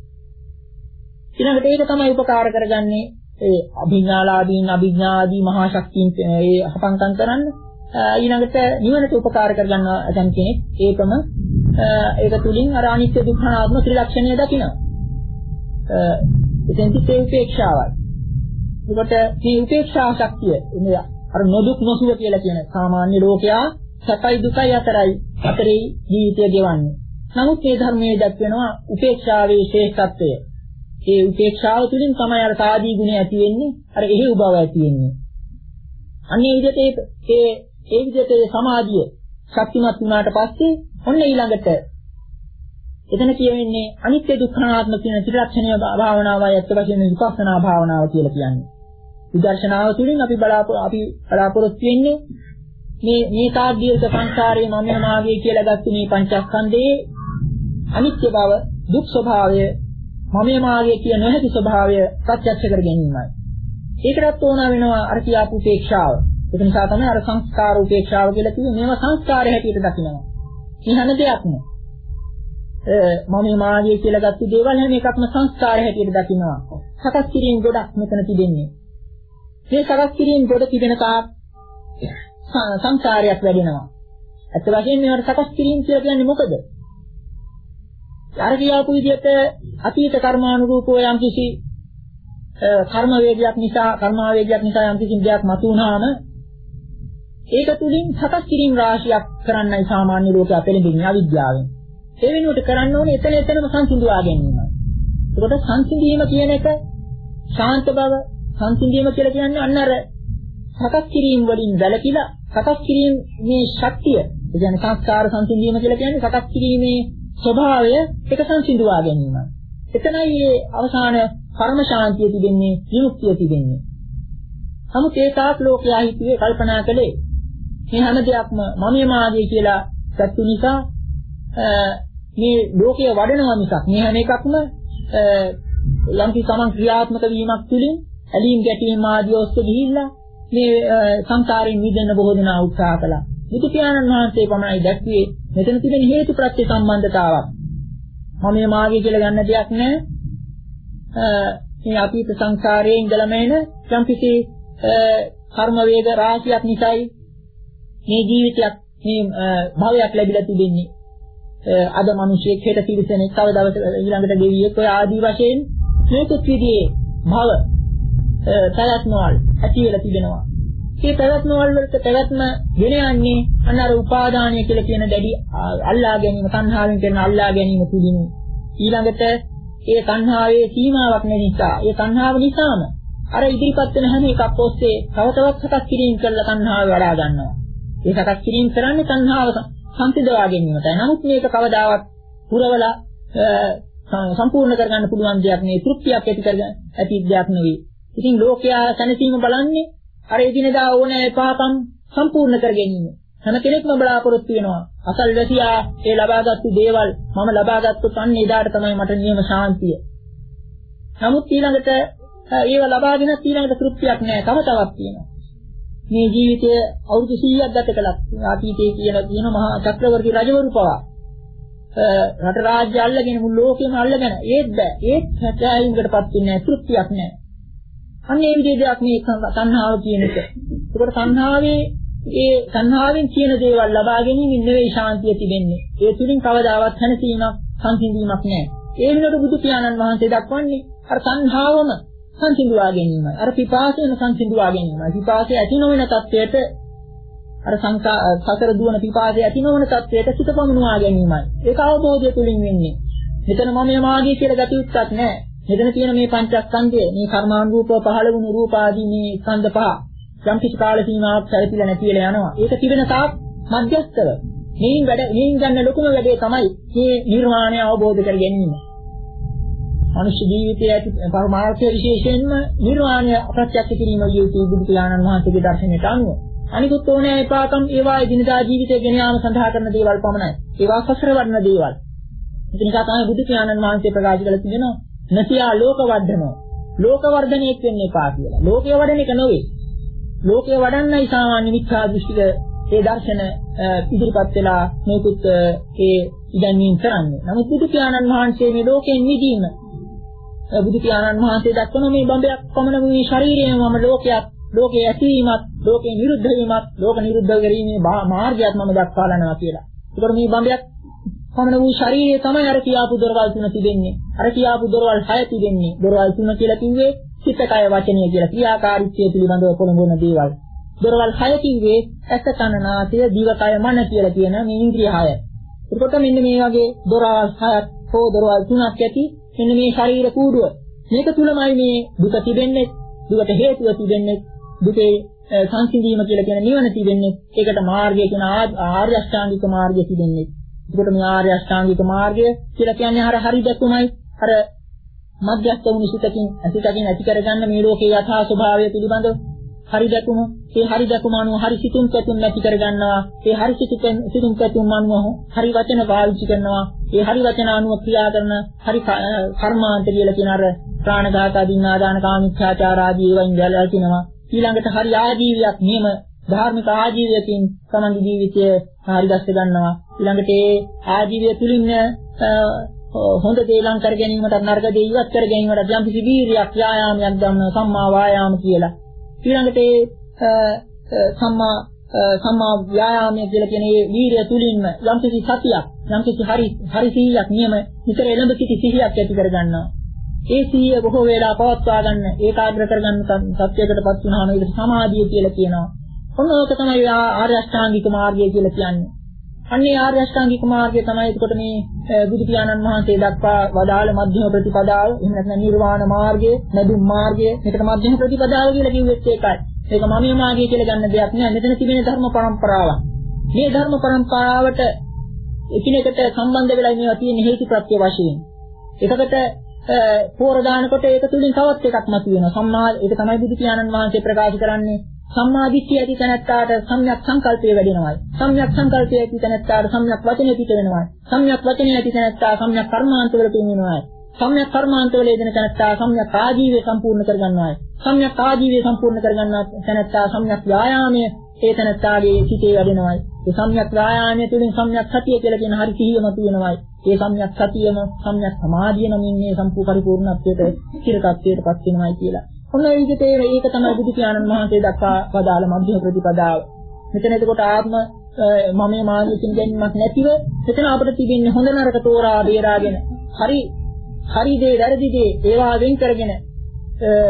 ඊළඟට ඒක තමයි උපකාර කරගන්නේ ඒ අභිඥාලාදීන් අභිඥාදී මහා ශක්තියින් ඒ හපංකම් කරන්න. ඊළඟට නිවනට උපකාර කරගන්න ඇතන් කෙනෙක් ඒකම ඒක තුලින් අර අනිත්‍ය දුක්ඛ අනාත්ම ත්‍රිලක්ෂණය දකිනවා. එතෙන්ති ඒ උපේක්ෂාවයි. ඒකට මේ උපේක්ෂා ශක්තිය එන්නේ අර නොදුක් නොසුව කියලා කියන සාමාන්‍ය ලෝකයා සැපයි දුකයි අතරයි අතරේ ජීවිතය ගෙවන්නේ. නමුත් මේ ධර්මයේ දක්වනවා උපේක්ෂාවේ ශ්‍රේෂ්ඨත්වය. ඒ උපේක්ෂාව තුළින් තමයි අර සාදී ගුණය ඇති වෙන්නේ, අර එහෙව් බව ඇති වෙන්නේ. අන්නේ විදිහට ඒ ඒ විදිහට සමාධිය ශක්තිමත් වුණාට පස්සේ ඔන්න ඊළඟට එතන කියවෙන්නේ අනිත්‍ය දුක්ඛ අනාත්ම කියන ත්‍රිලක්ෂණීය භාවනාවයි අත්ත වශයෙන් විපස්සනා භාවනාව කියලා කියන්නේ. විදර්ශනාව තුළින් අපි බලාපොරොත්තු අපි බලාපොරොත්තු වෙන්නේ මේ මේ තාද්දීර්ඝ සංසාරයේ මම මාගේ කියලා ගත්ත මේ පංචස්කන්ධයේ අනිත්‍ය බව, දුක් ස්වභාවය, මම මාගේ කියන නොහැකි ස්වභාවය ප්‍රත්‍යක්ෂ කර ගැනීමයි. ඒකටත් ඕන වෙනවා අර කියාපු උපේක්ෂාව. ඒක නිසා තමයි අර සංස්කාර උපේක්ෂාව කියලා කිව්වේ. මේවා සංස්කාරය හැටියට දකිනවා. මේ හැම දෙයක්ම මම මාගේ කියලා ගත්ත දේවල් හැම එකක්ම සංස්කාරය හැටියට දකිනවා. සකස් කිරීම ගොඩක් මෙතන තිබෙන්නේ. මේ සකස් කිරීම ගොඩ තිබෙන තාක් සංසාරයක් වැඩෙනවා. අත් වශයෙන් මේවට සකස් කිරීම කියලා කියන්නේ මොකද? අර කියාපු විදිහට අතීත කර්මානුරූපව යම් කිසි කර්ම වේගයක් නිසා කර්ම වේගයක් නිසා යම් කිසි දෙයක් මතු වුණාම ඒක තුලින් සකස් කිරීම රාශියක් කරන්නයි සාමාන්‍ය ලෝකයා පෙළඹෙන්නේ අවිද්‍යාවෙන්. ඒ වෙනුවට කරන්න ඕනේ එතන එතනම සංසිඳුවා ගැනීමයි. ඒකට සංසිඳීම කියන එක ශාන්ත බව සංසිඳීම කියලා කියන්නේ අන්න අර සකස් කිරීම වලින් වැළකීලා සකස් කිරීම මේ ශක්තිය, ඒ කියන්නේ සංස්කාර සංසිඳීම කියලා කියන්නේ සකස් කිරීමේ ස්වභාවය එක සංසිඳුවා ගැනීමයි. එතනයි මේ අවසාන පරම ශාන්තිය තිබෙන්නේ, විමුක්තිය තිබෙන්නේ. නමුත් ඒ තාක් ලෝකයා හිතුවේ කල්පනා කළේ මේ හැම දෙයක්ම මම මාගේ කියලා සත්තු නිසා මේ ලෝකයේ වඩනවා මිසක් මේ හැම එකක්ම යම් කිසි සමන් ක්‍රියාත්මක වීමක් තුළින් ඇලීම් ගැටීම් ආදී ඔස්සේ ගිහිල්ලා මේ සංසාරයෙන් මිදෙන්න බොහෝ දෙනා උත්සාහ කළා. බුදු පියාණන් වහන්සේ පමණයි දැක්ුවේ මෙතන තිබෙන හේතු ප්‍රත්‍ය සම්බන්ධතාවක්. මම මේ මාගේ කියලා ගන්න දෙයක් නැහැ. මේ අතීත සංසාරයේ ඉඳලම එන යම් කිසි කර්ම වේග රාශියක් නිසායි මේ ජීවිතයක් මේ භවයක් ලැබිලා තිබෙන්නේ. අද මිනිසෙක් හෙට තිරිසනෙක් තව දවසක ඊළඟට දෙවියෙක් ඔය ආදී වශයෙන් මේකත් විදිහේ භව ප්‍රයත්නවල ඇති වෙලා තිබෙනවා. මේ පැවැත්ම වලට පැවැත්ම ගෙන යන්නේ අන්න අර උපාදානය කියලා කියන දැඩි අල්ලා ගැනීම, තණ්හාවෙන් කරන අල්ලා ගැනීම තුලින්. ඊළඟට ඒ තණ්හාවේ සීමාවක් නිසා, ඒ තණ්හාව නිසාම අර ඉදිරිපත් වෙන හැම එකක් ඔස්සේ තව තවත් සකස් කිරීම කරලා තණ්හාව වඩා ගන්නවා. ඒ සකස් කිරීම කරන්නේ තණ්හාව සංසිඳවා ගැනීමටයි. නමුත් මේක කවදාවත් පුරවලා සම්පූර්ණ කරගන්න පුළුවන් දෙයක් නෙවෙයි. තෘප්තියක් ඇති කරගන්න ඇති දෙයක් නෙවෙයි. ඉතින් ලෝකයා සැනසීම බලන්නේ අර එදිනදා ඕනෑ පාපම් සම්පූර්ණ කර ගැනීම. හැම කෙනෙක්ම බලාපොරොත්තු වෙනවා. අසල්වැසියා ඒ ලබාගත්තු දේවල් මම ලබාගත්තොත් අන්න එදාට තමයි මට නියම ශාන්තිය. නමුත් ඊළඟට ඒව ලබාගෙන ඊළඟට තෘප්තියක් නැහැ. තව තවත් තියෙනවා. මේ ජීවිතය අවුරුදු සීයක් ගත කළා. අතීතයේ කියන කියන මහා චක්‍රවර්ති රජවරු පවා රට රාජ්‍ය අල්ලගෙන මුළු ලෝකෙම අල්ලගෙන ඒත් බෑ. ඒත් සත්‍යයින්කටපත් වෙන්නේ නැහැ. තෘප්තියක් නැහැ. අන්න ඒ විදිහේ දෙයක් මේ තණ්හාව කියන එක. ඒකට තණ්හාවේ ඒ තණ්හාවෙන් කියන දේවල් ලබා ගැනීම නෙවෙයි ශාන්තිය තිබෙන්නේ. ඒ තුලින් කවදාවත් හැනසීමක්, සංසිඳීමක් නැහැ. ඒ වෙනකොට බුදු පියාණන් වහන්සේ දක්වන්නේ අර තණ්හාවම සංසිඳුවා ගැනීමයි. අර පිපාසයෙන් සංසිඳුවා ගැනීමයි. පිපාසය ඇති නොවන තත්වයට අර සංකා සතර දුවන පිපාසය ඇති නොවන තත්වයට සිත පමුණුවා ගැනීමයි. ඒක අවබෝධය තුලින් වෙන්නේ. මෙතන මම මාගේ කියලා ගත යුත්තක් නැහැ. මෙතන තියෙන මේ පංචස්කන්ධය, මේ කර්මානුරූපව පහළ වුණු රූප ආදී මේ ස්කන්ධ පහ යම් කිසි කාල සීමාවක් සැලසිලා නැති වෙලා යනවා. ඒක තිබෙන තාක් මධ්‍යස්තව. මේන් වැඩ මේන් ගන්න ලොකුම වැඩේ තමයි මේ නිර්වාණය අවබෝධ කර ගැනීම. මනුෂ්‍ය ජීවිතයේ ඇති පරමාර්ථය විශේෂයෙන්ම නිර්වාණය ප්‍රත්‍යක්ෂ කිරීම යුතුයි බුදු පියාණන් වහන්සේගේ දර්ශනයට අනුව. අනිකුත් ඕනෑ එපාකම් ඒවා එදිනදා ජීවිතය ගෙන යාම සඳහා කරන දේවල් පමණයි. ඒවා සසර වඩන දේවල්. ඒක නිසා තමයි බුදු පියාණන් වහන්සේ ප්‍රකාශ කළ තිබෙනවා නසියා ලෝක වර්ධනෝ. ලෝක වර්ධනයක් වෙන්න එපා කියලා. ලෝකය වඩන එක නෙවෙයි. ලෝකය වඩන්නයි සාමාන්‍ය මිත්‍යා දෘෂ්ටික ඒ දර්ශන ඉදිරිපත් වෙලා මේකුත් ඒ ඉදන්වීම් කරන්නේ. නමුත් බුදු පියාණන් වහන්සේ මේ ලෝකයෙන් මිදීම බුදු පියාණන් වහන්සේ දක්වන මේ බඹයක් පමණ වූ ශරීරයම මම ලෝකයක්, ලෝකයේ ඇතිවීමත්, ලෝකේ නිරුද්ධ වීමත්, ලෝක නිරුද්ධ කිරීමේ මාර්ගයත් මම දක්වාලනවා කියලා. ඒකට මේ බඹයක් පමණ වූ ශරීරය තමයි අර කියාපු දොරවල් තුන තිබෙන්නේ. අර කියාපු දොරවල් හය තිබෙන්නේ. දොරවල් තුන කියලා කිව්වේ සිත, කය, වචනය කියලා ක්‍රියාකාරීත්වය පිළිබඳව පොළඹවන දේවල්. දොරවල් හය කිව්වේ ඇස, කන, නාසය, දිව, කය, මන කියලා කියන මේ ඉන්ද්‍රිය හය. ඒකට මෙන්න මේ වගේ දොරවල් හයක් හෝ දොරවල් තුනක් ඇති මෙන්න මේ ශරීර කූඩුව. මේක තුලමයි මේ දුක තිබෙන්නේ, දුකට හේතුව තිබෙන්නේ, දුකේ සංසිඳීම කියලා කියන නිවන තිබෙන්නේ. ඒකට මාර්ගය කියන ආර්ය අෂ්ටාංගික මාර්ගය තිබෙන්නේ. ඒකට මේ ආර්ය අෂ්ටාංගික මාර්ගය කියලා කියන්නේ අර හරි දැකුමයි, අර මධ්‍යස්ථ වුණු සිතකින් අසිතකින් ඇති කරගන්න මේ ලෝකේ යථා ස්වභාවය පිළිබඳව හරි දැකුම. ඒ හරි දැකුම අනුව හරි සිතුම් පැතුම් නැති කරගන්නවා. ඒ හරි සිතුම් සිතුම් පැතුම් අනුව හරි වචන පාවිච්චි කරනවා. ඒ හරි වචන අනුව ක්‍රියා කරන හරි කර්මාන්ත කියලා කියන අර ප්‍රාණඝාත, අදින්නාදාන, කාමීච්ඡාචාර ආදී ඒවායින් ගැලවෙනවා. ඊළඟට හරි ආජීවයක් නියම ධාර්මික ආජීවයකින් තමන්ගේ ජීවිතය හරි දැස්ස ගන්නවා. ඊළඟට ඒ ආජීවය තුලින් හොඳ දේ ලං කර ගැනීමට, නරක දේ ඉවත් කර ගැනීමට යම් කිසි වීරියක්, ව්‍යායාමයක් ගන්න සම්මා වායාම කියලා. ඊළඟට ඒ සම්මා සම්මා ව්‍යායාමය කියලා කියන මේ වීරිය තුලින්ම යම් කිසි සතියක්, යම් කිසි හරි හරි සිහියක් නියම නිතර එළඹ සිටි සිහියක් ඇති කර ගන්නවා. ඒ සිහිය බොහෝ වේලා පවත්වා ගන්න, ඒකාග්‍ර කර ගන්න සත්‍යයකටපත් වුණාම ඒකට සමාධිය කියලා කියනවා. ඔන්න ඕක තමයි ආර්ය අෂ්ටාංගික මාර්ගය කියලා කියන්නේ. අන්නේ ආර්ය අෂ්ටාංගික මාර්ගය තමයි එතකොට මේ බුදු පියාණන් වහන්සේ දක්වා වදාළ මධ්‍යම ප්‍රතිපදාව, එහෙම නැත්නම් නිර්වාණ මාර්ගය, නැදුම් මාර්ගය. මේකට මධ්‍යම ප්‍රතිපදාව කියලා කිව්වෙත් ඒකයි. ඒක මමිය මාර්ගය කියලා ගන්න දෙයක් නෑ. මෙතන තිබෙන ධර්ම පරම්පරාවක්. මේ ධර්ම පරම්පරාවට එකිනෙකට සම්බන්ධ වෙලා මේවා තියෙන හේතු ප්‍රත්‍ය වශයෙන්. එකකට පෝර දානකොට ඒක තුලින් තවත් එකක් මතුවෙනවා. සම්මා ඒක තමයි බුදු පියාණන් වහන්සේ ප්‍රකාශ කරන්නේ. සම්මා දිට්ඨිය ඇති තැනැත්තාට සම්‍යක් සංකල්පය වැඩෙනවායි. සම්‍යක් සංකල්පය ඇති තැනැත්තාට සම්‍යක් වචනය පිට වෙනවායි. සම්‍යක් වචනය ඇති තැනැත්තා සම්‍යක් කර්මාන්තවල පිරිනවනවායි. සම්‍යක් කර්මාන්තවල යෙදෙන තැනැත්තා සම්‍යක් ආජීවය සම්පූර්ණ කරගන්නවායි. සම්‍යක් ආජීවය සම්පූර්ණ කරගන්නා තැනැත්තා සම්‍යක් ව්‍යායාමය ඒ තැනැත්තාගේ සිතේ වැඩෙනවායි. ඒ සම්‍යක් ව්‍යායාමය තුළින් සම්‍යක් සතිය කියලා කියන හරි සිහිය මතුවෙනවායි. ඒ සම්‍යක් සතියම සම්‍යක් සමාධිය නමින් මේ සම්පූර්ණ පරිපූර්ණත්වයට ස්ථිර tattweටපත් වෙනවායි කියලා. ඔන්න ඒ විදිහට ඒක තමයි බුදු පියාණන් වහන්සේ දක්වා වදාළ මධ්‍යම ප්‍රතිපදාව. මෙතන එතකොට ආත්ම මමයේ මානසිකින් ගැනීමක් නැතිව මෙතන අපිට තිබෙන්නේ හොඳ නරක තෝරා බේරාගෙන හරි හරි දේ වැරදි දේ ඒවා වෙන් කරගෙන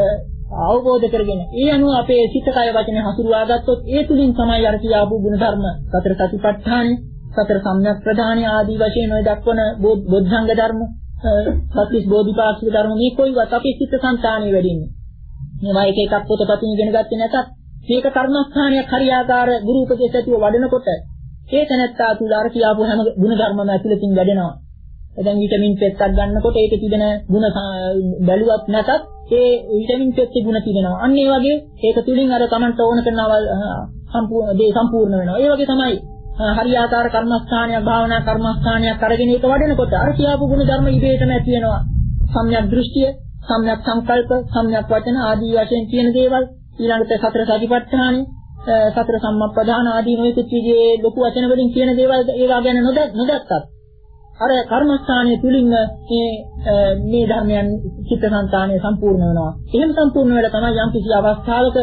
අවබෝධ කරගෙන ඒ අනුව අපේ සිත කය වචනේ හසුරුවා ගත්තොත් ඒ තුලින් තමයි අර කියාපු ගුණ ධර්ම සතර සතිපට්ඨානෙ සතර සම්‍යක් ප්‍රධානී ආදී වශයෙන් ඔය දක්වන බොද්ධංග ධර්ම සත්‍විස් බෝධිපාක්ෂික ධර්ම මේ කොයිවත් අපේ සිත සංතානිය වැඩින්නේ. මේවා එක එකක් පොතපතින් ඉගෙන ගත්තේ නැතත් මේක කර්මස්ථානයක් හරියාකාර ගුරු උපදේශ ඇතිව වඩනකොට ඒ තැනත්තා තුල අර කියාපු හැම ගුණ ධර්මම ඇතුළතින් වැඩෙනවා. දැන් විටමින් පෙත්තක් ගන්නකොට ඒකේ තිබෙන ගුණ බැලුවත් නැතත් ඒ විටමින් පෙත්තේ ගුණ තිබෙනවා. අන්න ඒ වගේ ඒක තුලින් අර Tamanට ඕන කරනවල් සම්පූර්ණ දේ සම්පූර්ණ වෙනවා. ඒ වගේ තමයි හරියාකාර කර්මස්ථානයක් භාවනා කර්මස්ථානයක් අරගෙන ඒක වඩනකොට අර කියාපු ගුණ ධර්ම ඉබේටම ඇති වෙනවා. සම්‍යක් දෘෂ්ටිය, සම්‍යක් සංකල්ප, සම්‍යක් වචන ආදී වශයෙන් කියන දේවල් ඊළඟට සතර සතිපට්ඨානෙ, සතර සම්මප්පදාන ආදී නොයෙකුත් විදිහේ ලොකු වචන වලින් කියන දේවල් ඒවා ගැන නොදැක්කත් අර කර්මස්ථානයේ තුලින්ම මේ මේ ධර්මයන් චිත්තසංතානය සම්පූර්ණ වෙනවා. එහෙම සම්පූර්ණ වෙලා තමයි යම් කිසි අවස්ථාවක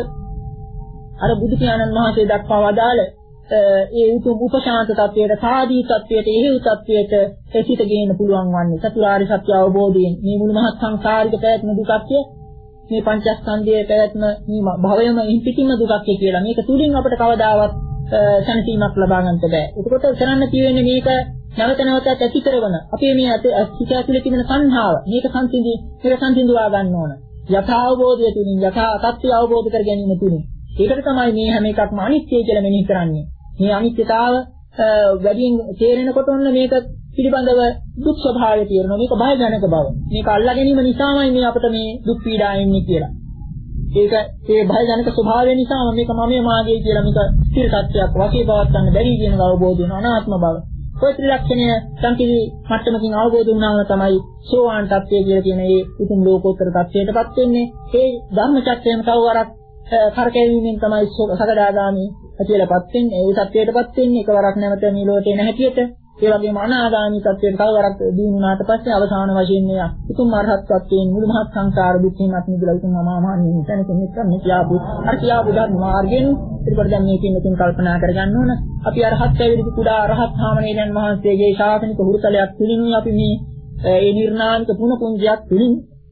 අර බුදු පියාණන් වහන්සේ දක්වා වදාළ ඒ උතුම් උපශාන්ත තත්වයට, සාදී තත්වයට, එහෙව් තත්වයට එසිත ගේන්න පුළුවන් වන්නේ. චතුරාර්ය සත්‍ය අවබෝධයෙන් මේ මුළු මහත් සංසාරික පැවැත්ම දුකක්ය, මේ පංචස්කන්ධයේ පැවැත්ම මේ භවයම ඉන්පිටින්ම දුකක්ය කියලා. මේක තුලින් අපිට කවදාවත් සැනසීමක් ලබා ගන්නට බෑ. ඒකකොට කරන්න තියෙන්නේ මේක නැවත නැවතත් ඇති කරන අපේ මේ හිත ඇතුලේ තිබෙන සංහාව මේක සංසිඳි මේක සංසිඳුවා ගන්න ඕන. යථා අවබෝධය තුලින් යථා තත්ත්වය අවබෝධ කර ගැනීම තුලින්. ඒකට තමයි මේ හැම එකක්ම අනිත්‍ය කියලා මෙනෙහි කරන්නේ. මේ අනිත්‍යතාව වැඩියෙන් තේරෙනකොට ඔන්න මේක පිළිබඳව දුක් ස්වභාවය තේරෙනවා. මේක භයජනක බව. මේක අල්ලා ගැනීම නිසාමයි මේ අපිට මේ දුක් පීඩා එන්නේ කියලා. ඒක ඒ භයජනක ස්වභාවය නිසා මේක මමයේ මාගේ කියලා මේක ස්ථිර සත්‍යයක් වශයෙන් පවත් ගන්න බැරි කියන අවබෝධය වෙන අනාත්ම බව. ඔය ත්‍රිලක්ෂණය සංකීර්ණ මට්ටමකින් අවබෝධ වුණාම තමයි සෝවාන් තත්ත්වය කියලා කියන ඒ උතුම් ලෝකෝත්තර තත්ත්වයටපත් වෙන්නේ. ඒ ධර්ම චක්‍රයම තව වරක් කරකැවීමෙන් තමයි සකදාගාමි ඇතිවලපත් වෙන්නේ. ඒ තත්ත්වයටපත් වෙන්නේ එකවරක් නැවත මේ ලෝකේ නැහැටියට. ඒ වගේම අනාගාමී තත්ත්වයට තව වරක් දිනු වුණාට පස්සේ අවසාන වශයෙන් මේ උතුම් අරහත්ත්වයෙන් මුළු මහත් සංසාර දුක්ඛින්වත් නිදලා උතුම් අමාමහණිය නිසා කෙනෙක් මේ කියාපු අර කියාපු ධර්ම මාර්ගයෙන් ඊට දැන් මේකෙන් උතුම් කල්පනා කරගන්න ඕන. අපි අරහත් ඇවිදි කුඩා අරහත් හාමණේරයන් වහන්සේගේ ශාසනික හුරුතලයක් තුලින් අපි මේ ඒ නිර්නාමික පුණ පුංජයක් තුලින්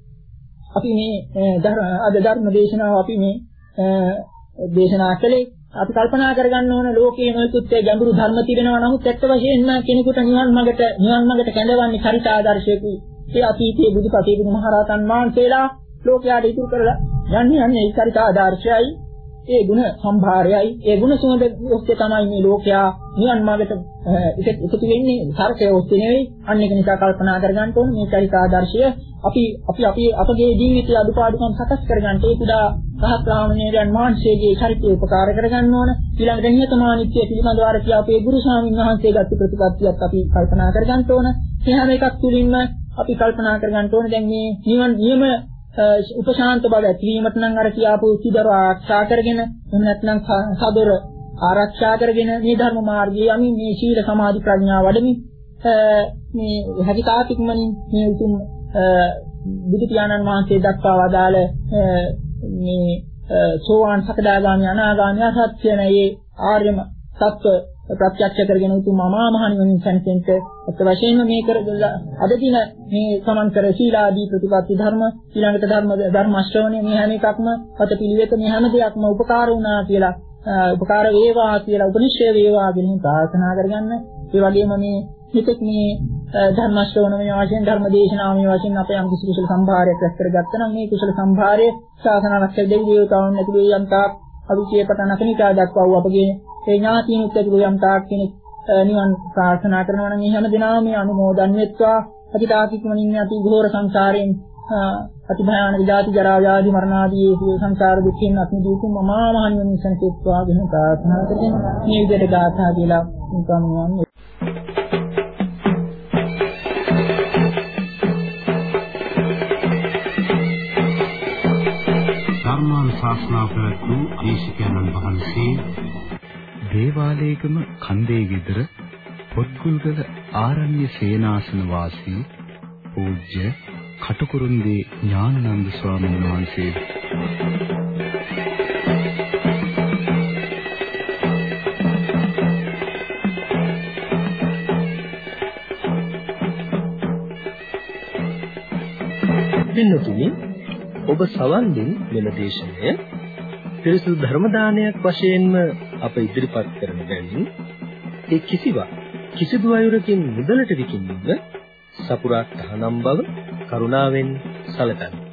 අපි මේ අද ධර්ම දේශනාව අපි මේ දේශනා කළේ. අපි කල්පනා කරගන්න ඕන ලෝකයේ නොයෙකුත් ගැඹුරු ධර්ම තිබෙනවා. නමුත් ඇත්ත වශයෙන්ම කෙනෙකුට නිවන් මාර්ගට නිවන් මාර්ගට කැඳවන්නේ චරිත ආදර්ශයකයි. ඒ අතීතයේ බුදුපසේ බුදුමහරහතන් වහන්සේලා ලෝකයට ඉතුරු කරලා යන්නේ යන්නේ ඒ චරිත ආදර්ශයයි, ඒ ගුණ සම්භාරයයි, ඒ ගුණ සුවඳ ඔස්සේ තමයි මේ ලෝකයා නිවන් මාර්ගට එකතු වෙන්නේ. සරකේ ඔස්සේ නෙවෙයි. අන්න ඒක නිසා කල්පනා කරගන්න ඕන මේ චරිත ආදර්ශය අපි අපි අපි අපගේ ජීවිතයේ අදුපාඩුකම් සකස් කරගන්න ඒ කුඩා රහත් රාමණේරයන් වහන්සේගේ චරිතය උපකාර කරගන්න ඕන. ඊළඟට නියතමානීත්වය පිළිබඳව අර කිය අපේ ගුරු ස්වාමීන් වහන්සේගත් ප්‍රතිපත්තියක් අපි කල්පනා කරගන්න ඕන. මේ හැම එකක් තුලින්ම අපි කල්පනා කරගන්න ඕන දැන් මේ නිවන නියම උපශාන්ත බව ඇතිවීමට නම් අර කියාපු සිදර ආරක්ෂා කරගෙන එහෙම නැත්නම් සදර ආරක්ෂා කරගෙන මේ ධර්ම මාර්ගයේ යමින් මේ සීල සමාධි ප්‍රඥා වඩමින් මේ හැකිතාකින්මනින් මේ උතුම් බුදු පියාණන් වහන්සේ දක්වා වදාළ මේ සෝවාන් සකදාගාමී අනාගාමී අසත්‍යන මේ ආර්යම සත්‍ය ප්‍රත්‍යක්ෂ කරගෙන උතුම් අමා මහ නිවනින් සැනසෙන්නට අත් වශයෙන්ම මේ කරගලා අද දින මේ සමන් කර සීලාදී ප්‍රතිපත්ති ධර්ම ඊළඟට ධර්ම ධර්ම ශ්‍රවණය මේ හැම එකක්ම පතපිලිවෙත මේ හැම දෙයක්ම උපකාර වුණා කියලා උපකාර වේවා කියලා උපනිශ්‍රේ වේවා කියන ප්‍රාර්ථනා කරගන්න. ඒ වගේම මේ හිතේ මේ ධර්ම ශ්‍රවණ මේ වශයෙන් ධර්ම දේශනා මේ වශයෙන් අපේ යම් කිසි කුසල සම්භාරයක් රැස් කරගත්තා නම් මේ කුසල සම්භාරය ශාසන රැස්කර දෙවි දේවතාවුන් ඇතුළේ යම් තාක් අවිචේපතන කනිකා දක්වා වූ අපගේ ඒ ඥාතීනුත් ඇතුළේ යම් තාක් කෙනෙක් නිවන් ප්‍රාර්ථනා කරනවා නම් මේ හැම දිනම මේ අනුමෝදන් වෙත්වා අතිතාකිකමනින් යති ඝෝර සංසාරයෙන් අති භයානක ජාති ජරා ව්‍යාධි මරණ ආදී සංසාර දුක්ඛෙන් අපි දුකුම මහා මහ නිවන සැනසෙත්වා කියන ප්‍රාර්ථනා කරගෙන මේ විදිහට ගාථා කියලා නිකම්ම ශාස්ත්‍රාව පැවැත්වූ දේශිකානන් වහන්සේ දේවාලේගම කන්දේ ගෙදර පොත්ගුල්ගල ආරණ්‍ය සේනාසන වාසී පූජ්‍ය කටුකුරුන්දී ඥානানন্দ ස්වාමීන් වහන්සේ පින්නතුනි ඔබ සවන් දෙන මෙම දේශනය පිරිසුදු ධර්ම දානයක් වශයෙන්ම අප ඉදිරිපත් කරන බැවින් ඒ කිසිවක් කිසිදු අයුරකින් මුදලට විකිණීම සපුරා තහනම් බව කරුණාවෙන් සැලකන්න.